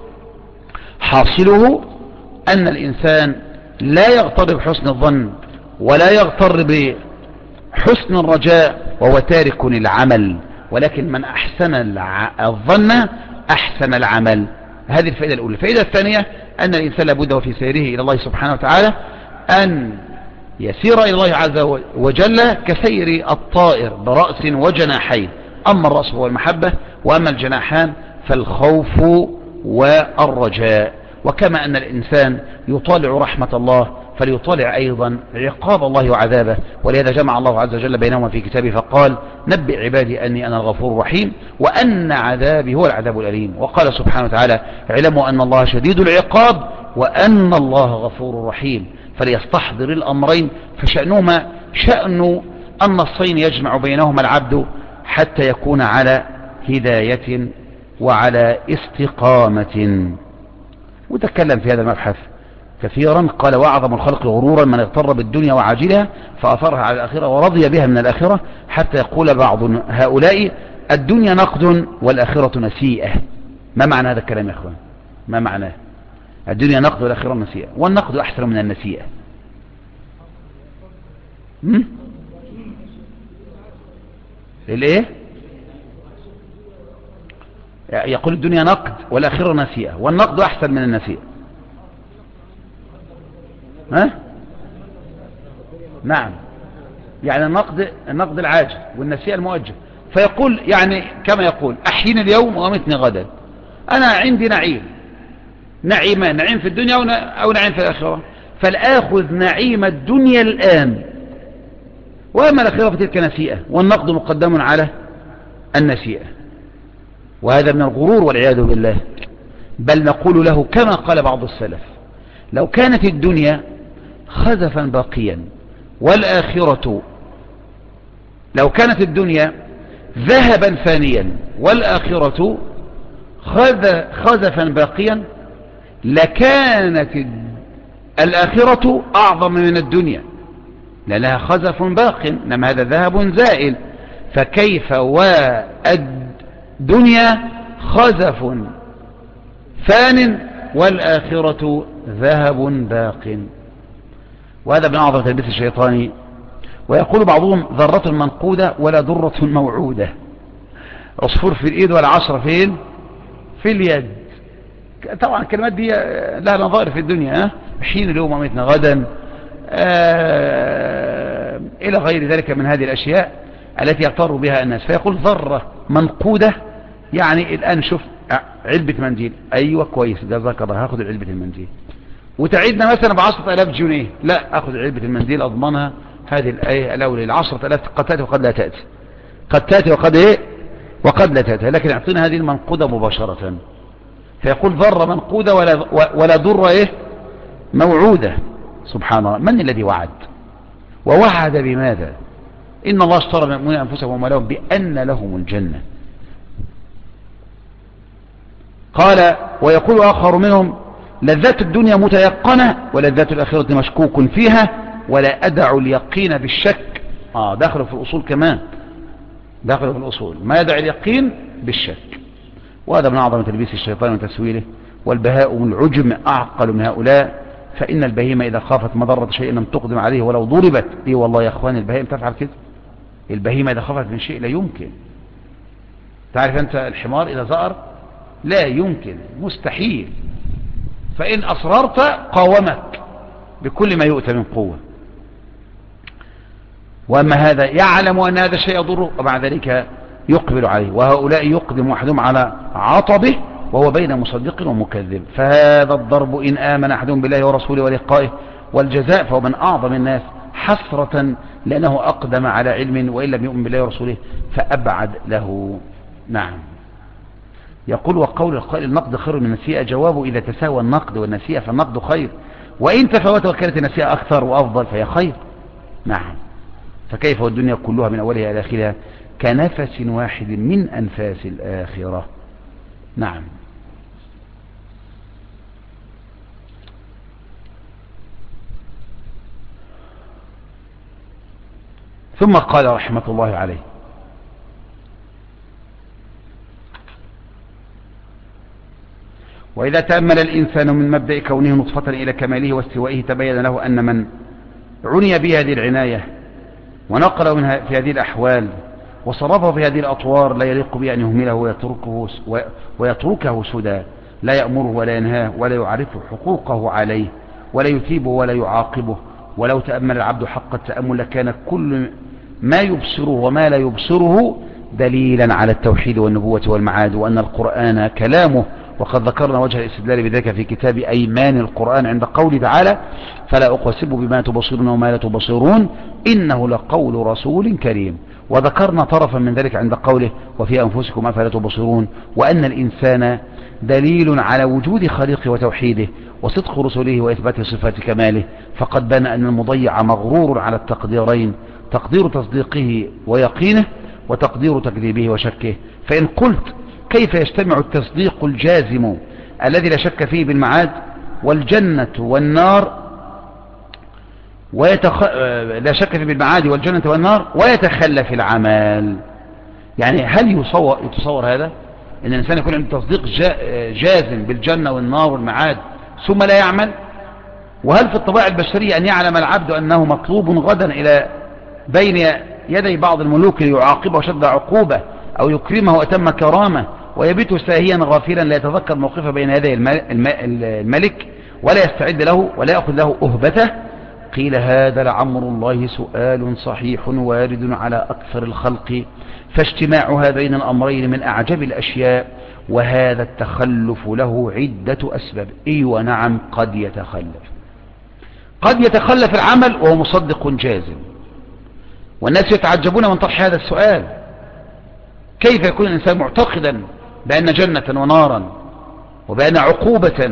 حاصله أن الإنسان لا يغتر بحسن الظن ولا يغتر بحسن الرجاء وهو تارك العمل، ولكن من أحسن الظن أحسن العمل. هذه الفائدة الأولى. الفائدة الثانية أن الإنسان لابد وفي سيره إلى الله سبحانه وتعالى أن يسير إلى الله عز وجل كسير الطائر برأس وجناحين. أما الرأس هو المحبة، وأما الجناحان فالخوف والرجاء. وكما أن الإنسان يطالع رحمة الله فليطالع أيضا عقاب الله وعذابه. ولهذا جمع الله عز وجل بينهما في كتابه فقال نبئ عبادي أني أنا الغفور الرحيم وأن عذابي هو العذاب الأليم. وقال سبحانه وتعالى اعلموا أن الله شديد العقاب وأن الله غفور رحيم. فليستحضر الأمرين فشأنهما شأن النصين يجمع بينهما العبد حتى يكون على هداية وعلى استقامة. وتكلم في هذا المبحث كثيرا. قال وأعظم الخلق غرورا من اغتر بالدنيا وعاجلها فأثرها على الآخرة ورضي بها من الآخرة حتى يقول بعض هؤلاء الدنيا نقد والآخرة نسيئة. ما معنى هذا الكلام يا أخوان؟ ما معناه؟ الدنيا نقد والآخرة نسيئة، والنقد أحسن من النسيئة. الايه؟ يقول الدنيا نقد والآخرة نسيئة والنقد أحسن من النسيئة. ها؟ نعم، يعني النقد النقد العاجل والنسيئة المؤجل. فيقول يعني كما يقول أحييني اليوم وأمتني غدا. أنا عندي نعيم نعيمان، نعيم في الدنيا أو نعيم في الآخرة، فالآخذ نعيم الدنيا الآن وأما الآخرة فتلك نسيئة، والنقد مقدم على النسيئة. وهذا من الغرور والعياذ بالله. بل نقول له كما قال بعض السلف لو كانت الدنيا خزفا باقيا والآخرة لو كانت الدنيا ذهبا فانيا والآخرة خزفا باقيا لكانت الآخرة أعظم من الدنيا لأنها خزف باق، إنما هذا ذهب زائل. فكيف والدنيا خزف فان والآخرة ذهب باق. وهذا من أعظم تلبيس الشيطاني. ويقول بعضهم ذرة منقودة ولا ذرة موعودة. عصفور في الإيد ولا عشرة فين في اليد. طبعا الكلمات دي لها نظائر في الدنيا، حين اليوم وميتنا غدا آه إلى غير ذلك من هذه الأشياء التي يغتر بها الناس. فيقول ذرة منقودة يعني الآن شوف علبة منديل، أيوة كويس جزاك الله هاخد علبة المنديل، وتعيدنا مثلا بعشرة آلاف جنيه، لا أخذ علبة المنديل أضمنها. هذه الآية الأولى العشرة آلاف قد تأتي وقد لا تأتي، قد تأتي وقد إيه وقد لا تأتي، لكن اعطينا هذه المنقودة مباشرة. فيقول ذرة منقودة ولا, ولا ذرة إيه موعودة. سبحان الله، من الذي وعد ووعد بماذا؟ إن الله اشترى من المؤمنين أنفسهم وأموالهم بأن لهم الجنة. قال ويقول آخر منهم لذات الدنيا متيقنة ولذات الآخرة مشكوك فيها ولا أدع اليقين بالشك. آه داخل في الأصول كمان، داخل في الأصول ما يدع اليقين بالشك. وهذا من أعظم تلبيس الشيطان وتسويله. والبهاء العجم أعقل من هؤلاء، فإن البهيمة إذا خافت مضرة شيء لم تقدم عليه ولو ضربت. إيه والله يا أخوان البهيمة تفعل كده. البهيمة إذا خافت من شيء لا يمكن. تعرف أنت الحمار إذا زأر لا يمكن، مستحيل. فإن أصررت قاومك بكل ما يؤتى من قوة. وأما هذا يعلم أن هذا الشيء يضره ومع ذلك يقبل عليه. وهؤلاء يقدم أحدهم على عطبه وهو بين مصدق ومكذب. فهذا الضرب إن آمن أحدهم بالله ورسوله ولقائه والجزاء فهو من أعظم الناس حسرة لأنه أقدم على علم وإن لم يؤمن بالله ورسوله فأبعد له. نعم. يقول وقول القائل النقد خير من النسيئة جوابه إذا تساوى النقد والنسيئة فالنقد خير، وإن تفاوت وكانت النسيئة أكثر وأفضل فهي خير. نعم. فكيف والدنيا كلها من أولها إلى آخرها كنفس واحد من أنفاس الآخرة. نعم. ثم قال رحمة الله عليه وإذا تأمل الإنسان من مبدأ كونه نطفة إلى كماله واستوائه تبين له أن من عني بهذه العناية ونقله منها في هذه الأحوال وصرفه في هذه الأطوار لا يليق به أن يهمله ويتركه, ويتركه سدى لا يأمره ولا ينهاه ولا يعرفه حقوقه عليه ولا يثيبه ولا يعاقبه. ولو تأمل العبد حق التأمل لكان كل ما يبصره وما لا يبصره دليلا على التوحيد والنبوة والمعاد وأن القرآن كلامه وقد ذكرنا وجه الاستدلال بذلك في كتاب أيمان القرآن عند قوله تعالى فلا أقسم بما تبصرون وما لا تبصرون إنه لقول رسول كريم. وذكرنا طرفا من ذلك عند قوله وفي أنفسكم أفلا تبصرون، وأن الإنسان دليل على وجود خالقه وتوحيده وصدق رسله وإثبات صفات كماله، فقد بان أن المضيع مغرور على التقديرين، تقدير تصديقه ويقينه وتقدير تكذيبه وشكه. فإن قلت كيف يجتمع التصديق الجازم الذي لا شك فيه بالمعاد والجنة والنار ويتخ... لا شك فيه بالمعاد والجنة والنار ويتخلف العمل؟ يعني هل يصور, يتصور هذا ان الانسان يكون عنده تصديق جازم بالجنة والنار والمعاد ثم لا يعمل؟ وهل في الطبيعة البشرية ان يعلم العبد انه مطلوب غدا الى بين يدي بعض الملوك ليعاقبه شد عقوبة او يكرمه واتم كرامة ويبيت ساهيا غافلا لا يتذكر موقفه بين يدي الملك ولا يستعد له ولا يأخذ له أهبته؟ قيل هذا لعمر الله سؤال صحيح وارد على أكثر الخلق، فاجتماع هذين الأمرين من أعجب الأشياء، وهذا التخلف له عدة أسباب. إي ونعم قد يتخلف، قد يتخلف العمل وهو مصدق جازم، والناس يتعجبون من طرح هذا السؤال، كيف يكون الإنسان معتقدا بأن جنة ونارا وبأن عقوبة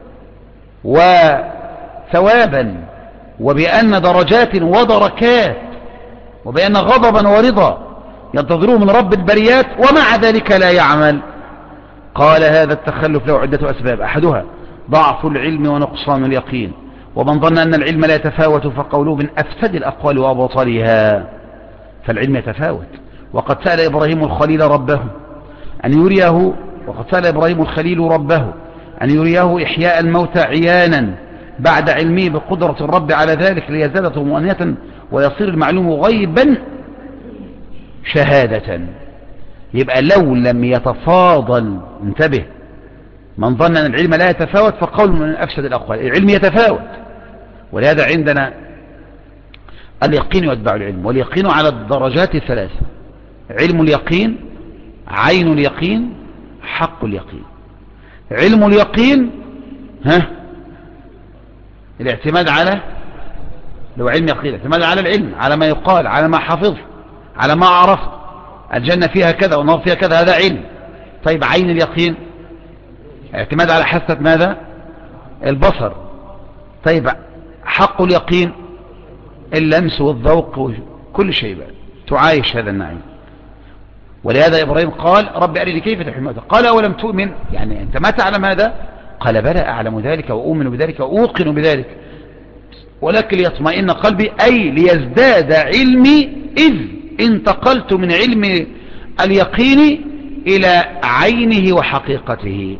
وثوابا وبأن درجات ودركات وبأن غضبا ورضا ينتظروه من رب البريات ومع ذلك لا يعمل؟ قال هذا التخلف له عدة أسباب، أحدها ضعف العلم ونقصان اليقين، ومن ظن أن العلم لا يتفاوت فقوله من أفسد الأقوال وأبطلها، فالعلم يتفاوت. وقد سأل إبراهيم الخليل ربه أن يريه وقد سأل إبراهيم الخليل ربه أن يريه إحياء الموتى عيانا بعد علمه بقدرة الرب على ذلك ليزداد طمأنينة ويصير المعلوم غيبا شهادة. يبقى لو لم يتفاضل، انتبه، من ظن أن العلم لا يتفاوت فقول من أفسد الأقوال، العلم يتفاوت، ولهذا عندنا اليقين يتبع العلم، واليقين على الدرجات الثلاثة: علم اليقين، عين اليقين، حق اليقين. علم اليقين ها الاعتماد على، لو علم يقين اعتماد على العلم، على ما يقال، على ما حفظ، على ما عرف، الجنة فيها كذا والنار فيها كذا، هذا علم. طيب عين اليقين اعتماد على حاسة ماذا؟ البصر. طيب حق اليقين اللمس والذوق وكل شيء بقى تعايش هذا النعيم. ولهذا إبراهيم قال رب أرني كيف تحيي الموتى، قال أولم تؤمن، يعني أنت ما تعلم هذا؟ قال بلى أعلم ذلك وأؤمن بذلك وأوقن بذلك ولكن ليطمئن قلبي، أي ليزداد علمي إذ انتقلت من علم اليقين إلى عينه وحقيقته.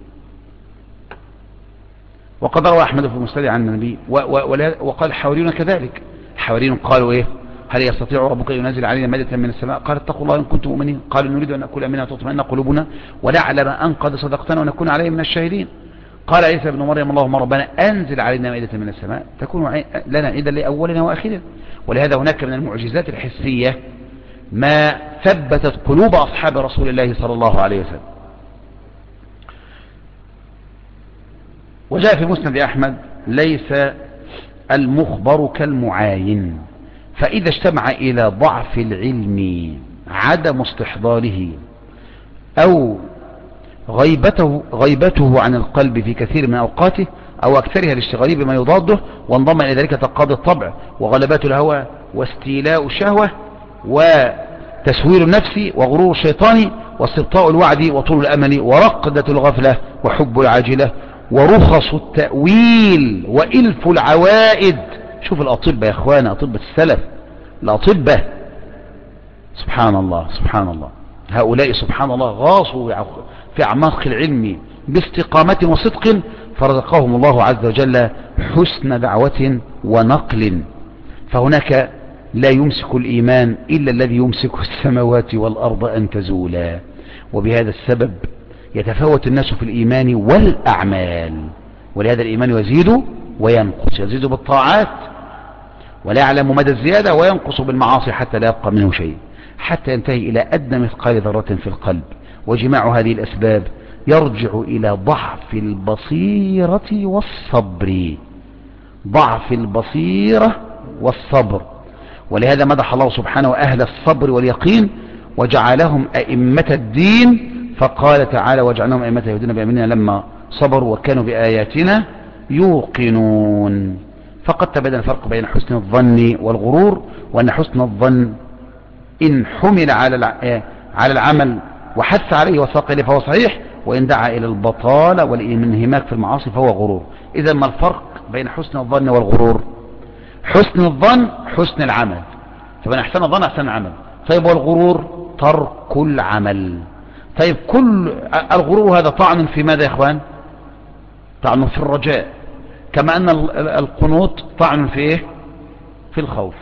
وقد روى أحمد في المسند عن النبي وقال الحواريون كذلك. الحواريون قالوا إيه؟ هل يستطيع ربك ينزل علينا مادة من السماء؟ قال اتقوا الله إن كنتم مؤمنين. قالوا نريد أن نأكل منها تطمئن قلوبنا ونعلم أن قد صدقتنا ونكون عليه من الشاهدين. قال عيسى بن مريم اللهم ربنا أنزل علينا مائدة من السماء تكون لنا عيدا لأولنا وآخرنا. ولهذا هناك من المعجزات الحسية ما ثبتت قلوب أصحاب رسول الله صلى الله عليه وسلم. وجاء في مسند أحمد ليس المخبر كالمعاين، فإذا اجتمع إلى ضعف العلم عدم استحضاره أو غيبته, غيبته عن القلب في كثير من أوقاته أو أكثرها الاشتغال بما يضاده، وانضم إلى ذلك تقاضي الطبع وغلبات الهوى واستيلاء الشهوة وتسوير النفس وغرور الشيطان واستبطاء الوعد وطول الأمل ورقدة الغفلة وحب العاجلة ورخص التأويل وإلف العوائد. شوف الأطباء يا أخوانا، أطباء السلف، الأطباء سبحان الله سبحان الله، هؤلاء سبحان الله غاصوا في أعماق العلم باستقامة وصدق، فرزقهم الله عز وجل حسن دعوة ونقل. فهناك لا يمسك الإيمان إلا الذي يمسك السماوات والأرض أن تزولا. وبهذا السبب يتفاوت الناس في الإيمان والأعمال، ولهذا الإيمان يزيد وينقص، يزيد بالطاعات ولا يعلم مدى الزيادة، وينقص بالمعاصي حتى لا يبقى منه شيء، حتى ينتهي إلى أدنى مثقال ذرة في القلب. وجماع هذه الأسباب يرجع إلى ضعف البصيرة والصبر، ضعف البصيرة والصبر. ولهذا مدح الله سبحانه أهل الصبر واليقين وجعلهم أئمة الدين، فقال تعالى وجعلناهم أئمة يهدون بأمرنا لما صبروا وكانوا بآياتنا يوقنون. فقد تبين الفرق بين حسن الظن والغرور، وأن حسن الظن إن حمل على على العمل وحث عليه وساق إليه فهو صحيح، وإن دعا إلى البطالة والانهماك في المعاصي فهو غرور. إذا ما الفرق بين حسن الظن والغرور؟ حسن الظن حسن العمل، فمن أحسن الظن أحسن العمل. طيب والغرور ترك العمل. طيب كل الغرور هذا طعن في ماذا يا إخوان؟ طعن في الرجاء، كما أن القنوط طعن في إيه؟ في الخوف.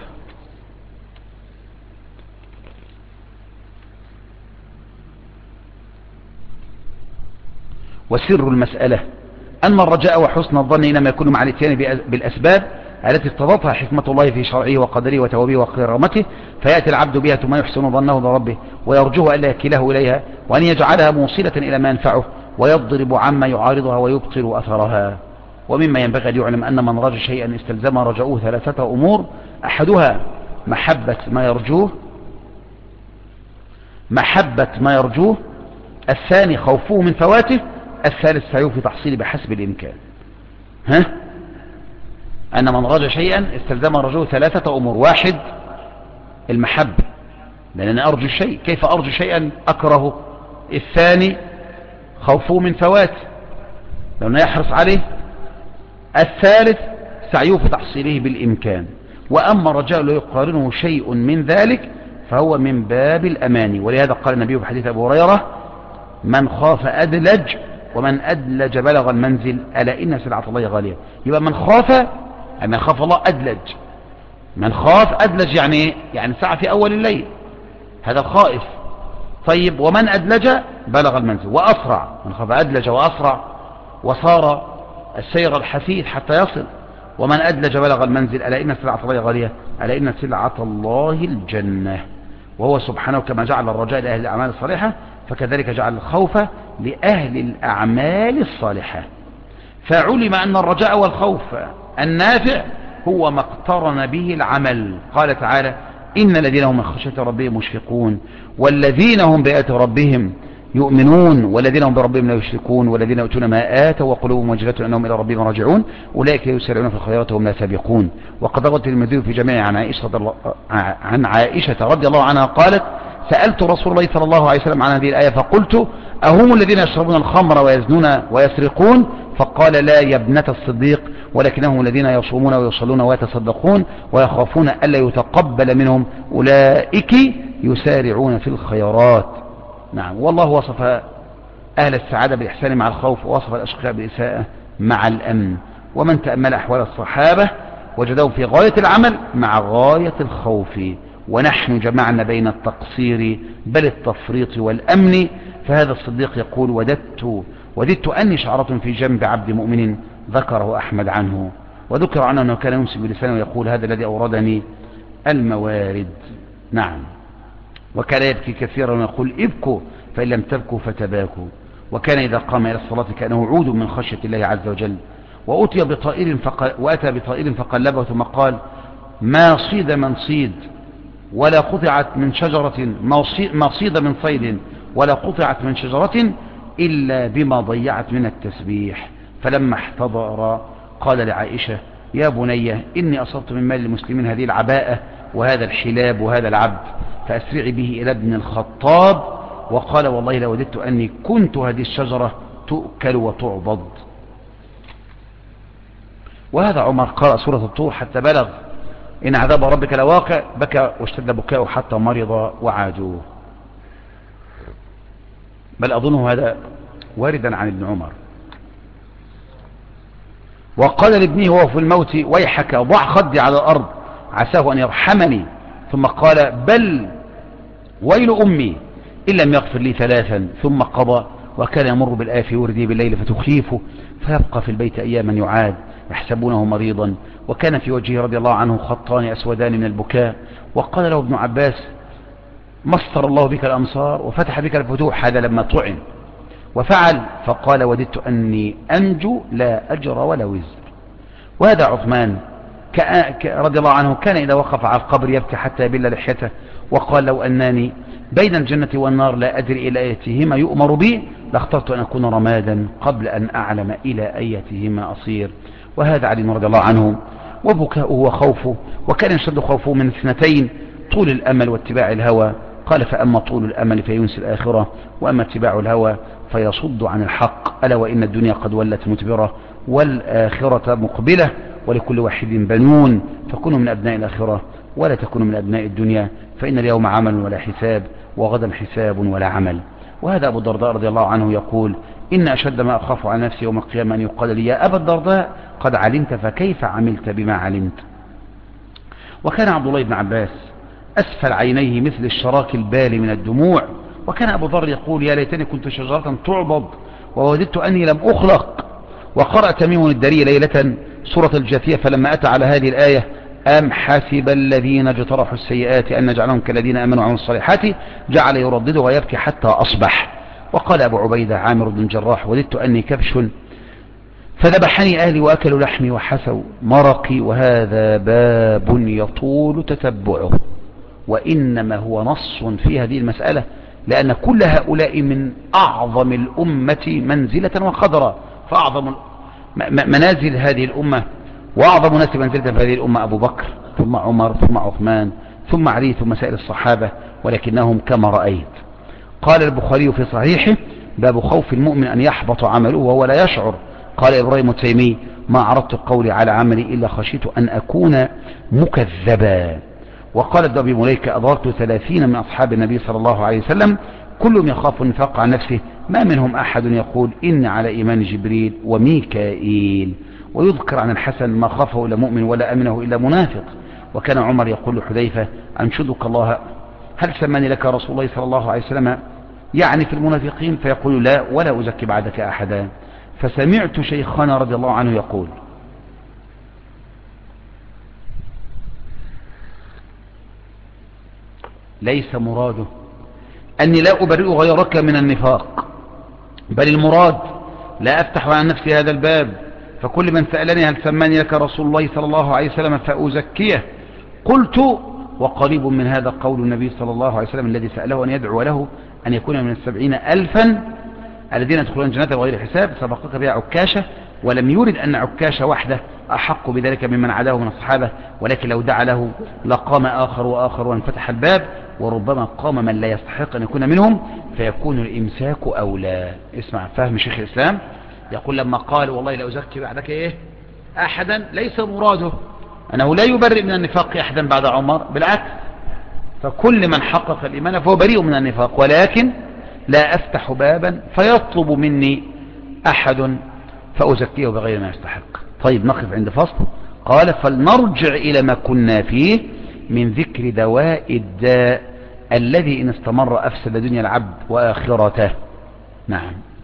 وسر المسألة أن الرجاء وحسن الظن إنما يكون مع الاتيان بالأسباب التي اقتضتها حكمة الله في شرعه وقدره وتوابه وكرامته، فيأتي العبد بها ثم يحسن ظنه بربه ويرجوه ألا يكله إليها، وأن يجعلها موصلة إلى ما ينفعه ويضرب عما يعارضها ويبطل أثرها. ومما ينبغي أن يعلم أن من رجى شيئا استلزم رجاؤه ثلاثة أمور: أحدها محبة ما يرجوه محبة ما يرجوه الثاني خوفه من فواته، الثالث سعيه في تحصيله بحسب الإمكان. ها؟ أن من رجى شيئا استلزم رجوه ثلاثة أمور: واحد المحبة، لأنني أرجو الشيء، كيف أرجو شيئا أكرهه؟ الثاني خوفه من فواته، لأنه يحرص عليه. الثالث سعيه في تحصيله بالإمكان. وأما الرجاء لا يقارنه شيء من ذلك فهو من باب الأماني. ولهذا قال النبي في حديث أبو هريرة: من خاف أدلج ومن أدلج بلغ المنزل ألا إن سلعة الله غالية. يبقى من خاف، من خاف الله أدلج. من خاف أدلج يعني يعني سعى في أول الليل، هذا الخائف. طيب ومن أدلج بلغ المنزل وأسرع. من خاف أدلج وأسرع وصار السير الحثيث حتى يصل. ومن أدلج بلغ المنزل ألا إن سلعة الله غالية، ألا إن سلعة الله الجنة. وهو سبحانه كما جعل الرجاء لأهل الأعمال الصالحة فكذلك جعل الخوف لأهل الأعمال الصالحة. فعلم أن الرجاء والخوف النافع هو ما اقترن به العمل. قال تعالى: إن الذين هم من خشية ربهم مشفقون والذين هم بآيات ربهم يؤمنون والذين هم بربهم لا يشركون والذين يؤتون ما آتوا وقلوبهم وجلة أنهم إلى ربهم راجعون أولئك يسارعون في الخيرات وهم لا سابقون. وقد روى الترمذي في جميع عن عائشة عن عائشة رضي الله عنها قالت: سألت رسول الله صلى الله عليه وسلم عن هذه الآية فقلت: أهم الذين يشربون الخمر ويزنون ويسرقون؟ فقال: لا يا ابنة الصديق، ولكنهم الذين يصومون ويصلون ويتصدقون ويخافون ألا يتقبل منهم أولئك يسارعون في الخيرات. نعم. والله وصف أهل السعادة بالإحسان مع الخوف، ووصف الأشقياء بالإساءة مع الأمن. ومن تأمل أحوال الصحابة وجدهم في غاية العمل مع غاية الخوف. ونحن جمعنا بين التقصير بل التفريط والأمن. فهذا الصديق يقول: وددت وددت أني شعرة في جنب عبد مؤمن ذكره أحمد عنه. وذكر عنه أنه كان يمسك بلسانه ويقول: هذا الذي أوردني الموارد. نعم. وكان يبكي كثيرا ويقول: ابكوا فإن لم تبكوا فتباكوا. وكان إذا قام إلى الصلاة كأنه عود من خشية الله عز وجل. وأتي بطائر فقل وأتى بطائر فقلبه ثم قال: ما صيد من صيد ولا قطعت من شجرة ما صيد من صيد ولا قطعت من شجرة إلا بما ضيعت من التسبيح. فلما احتضر قال لعائشة: يا بني إني أصبت من مال المسلمين هذه العباءة وهذا الحلاب وهذا العبد، فأسرعي به إلى ابن الخطاب. وقال: والله لوددت أني كنت هذه الشجرة تؤكل وتعضد. وهذا عمر قرأ سورة الطور حتى بلغ: إن عذاب ربك لواقع، بكى واشتد بكاؤه حتى مرض وعادوه. بل أظنه هذا واردا عن ابن عمر. وقال لابنه وهو في الموت: ويحك ضع خدي على الأرض عساه أن يرحمني. ثم قال: بل ويل أمي إن لم يغفر لي ثلاثا. ثم قضى: وكان يمر بالآية في ورده بالليل فتخيفه فيبقى في البيت أياما يعاد يحسبونه مريضا. وكان في وجهه رضي الله عنه خطان أسودان من البكاء. وقال له ابن عباس: مستر الله بك الأمصار وفتح بك الفتوح. هذا لما طعن. وفعل فقال وددت أني أنجو لا أجر ولا وزر. وهذا عثمان رضي الله عنه كان إذا وقف على القبر يبكي حتى يبل لحيته، وقال لو أنني بين الجنة والنار لا أدري إلى أيتهما يؤمر بي لاخترت أن أكون رمادا قبل أن أعلم إلى أيتهما أصير. وهذا علي رضي الله عنه وبكاؤه وخوفه، وكان يشد خوفه من اثنتين: طول الأمل واتباع الهوى. قال فأما طول الأمل فينسي الآخرة، وأما اتباع الهوى فيصد عن الحق. ألا وإن الدنيا قد ولت مدبرة والآخرة مقبلة، ولكل واحد بنون، فكونوا من أبناء الآخرة ولا تكونوا من أبناء الدنيا، فإن اليوم عمل ولا حساب، وغدا حساب ولا عمل. وهذا أبو الدرداء رضي الله عنه يقول: إن أشد ما أخاف على نفسي يوم القيامة أن يقال لي يا أبا الدرداء قد علمت فكيف عملت بما علمت. وكان عبد الله بن عباس أسفل عينيه مثل الشراك البالي من الدموع. وكان أبو ذر يقول: يا ليتني كنت شجرة تعبد ووددت أني لم أخلق. وقرأ تميم الدري ليلة سورة الجاثية فلما أتى على هذه الآية: أم حسب الذين اجترحوا السيئات أن نجعلهم كالذين آمنوا وعملوا الصالحات، جعل يردد ويبكي حتى أصبح. وقال أبو عبيدة عامر بن الجراح: وددت أني كبش فذبحني أهلي وأكلوا لحمي وحسوا مرقي. وهذا باب يطول تتبعه، وإنما هو نص في هذه المسألة، لأن كل هؤلاء من أعظم الأمة منزلة وقدرا. فأعظم منازل هذه الأمة وأعظم ناس منزلة في هذه الأمة أبو بكر، ثم عمر، ثم عثمان، ثم علي، ثم سائر الصحابة، ولكنهم كما رأيت. قال البخاري في صحيحه: باب خوف المؤمن أن يحبط عمله وهو لا يشعر. قال إبراهيم التيمي: ما عرضت قولي على عملي إلا خشيت أن أكون مكذبا. وقال الدبي مليكة: أدركت ثلاثين من أصحاب النبي صلى الله عليه وسلم كلهم يخاف النفاق عن نفسه، ما منهم أحد يقول إن على إيمان جبريل وميكائيل. ويذكر عن الحسن: ما خافه إلا مؤمن ولا أمنه إلا منافق. وكان عمر يقول لحذيفة: أنشدك الله هل سماني لك رسول الله صلى الله عليه وسلم يعني في المنافقين؟ فيقول: لا ولا أزكي بعدك أحدا. فسمعت شيخنا رضي الله عنه يقول: ليس مراده أني لا أبرئ غيرك من النفاق، بل المراد لا أفتح عن نفسي هذا الباب، فكل من سألني هل سماني لك رسول الله صلى الله عليه وسلم فأزكيه. قلت: وقريب من هذا قول النبي صلى الله عليه وسلم الذي سأله أن يدعو له أن يكون من السبعين ألفا الذين يدخلون الجنة بغير حساب، سبقك بها عكاشة. ولم يرد أن عكاشة وحده أحق بذلك ممن عداه من الصحابة، ولكن لو دعا له لقام آخر وآخر وانفتح الباب، وربما قام من لا يستحق أن يكون منهم، فيكون الإمساك أولى. اسمع فهم شيخ الإسلام، يقول لما قال والله لا أزكي بعدك إيه أحدا، ليس مراده أنه لا يبرئ من النفاق أحدا بعد عمر، بالعكس، فكل من حقق الإيمان فهو بريء من النفاق، ولكن لا أفتح بابا فيطلب مني أحد فأزكيه بغير ما يستحق. طيب نقف عند فصل. قال: فلنرجع إلى ما كنا فيه من ذكر دواء الداء الذي إن استمر أفسد دنيا العبد وآخرته. نعم.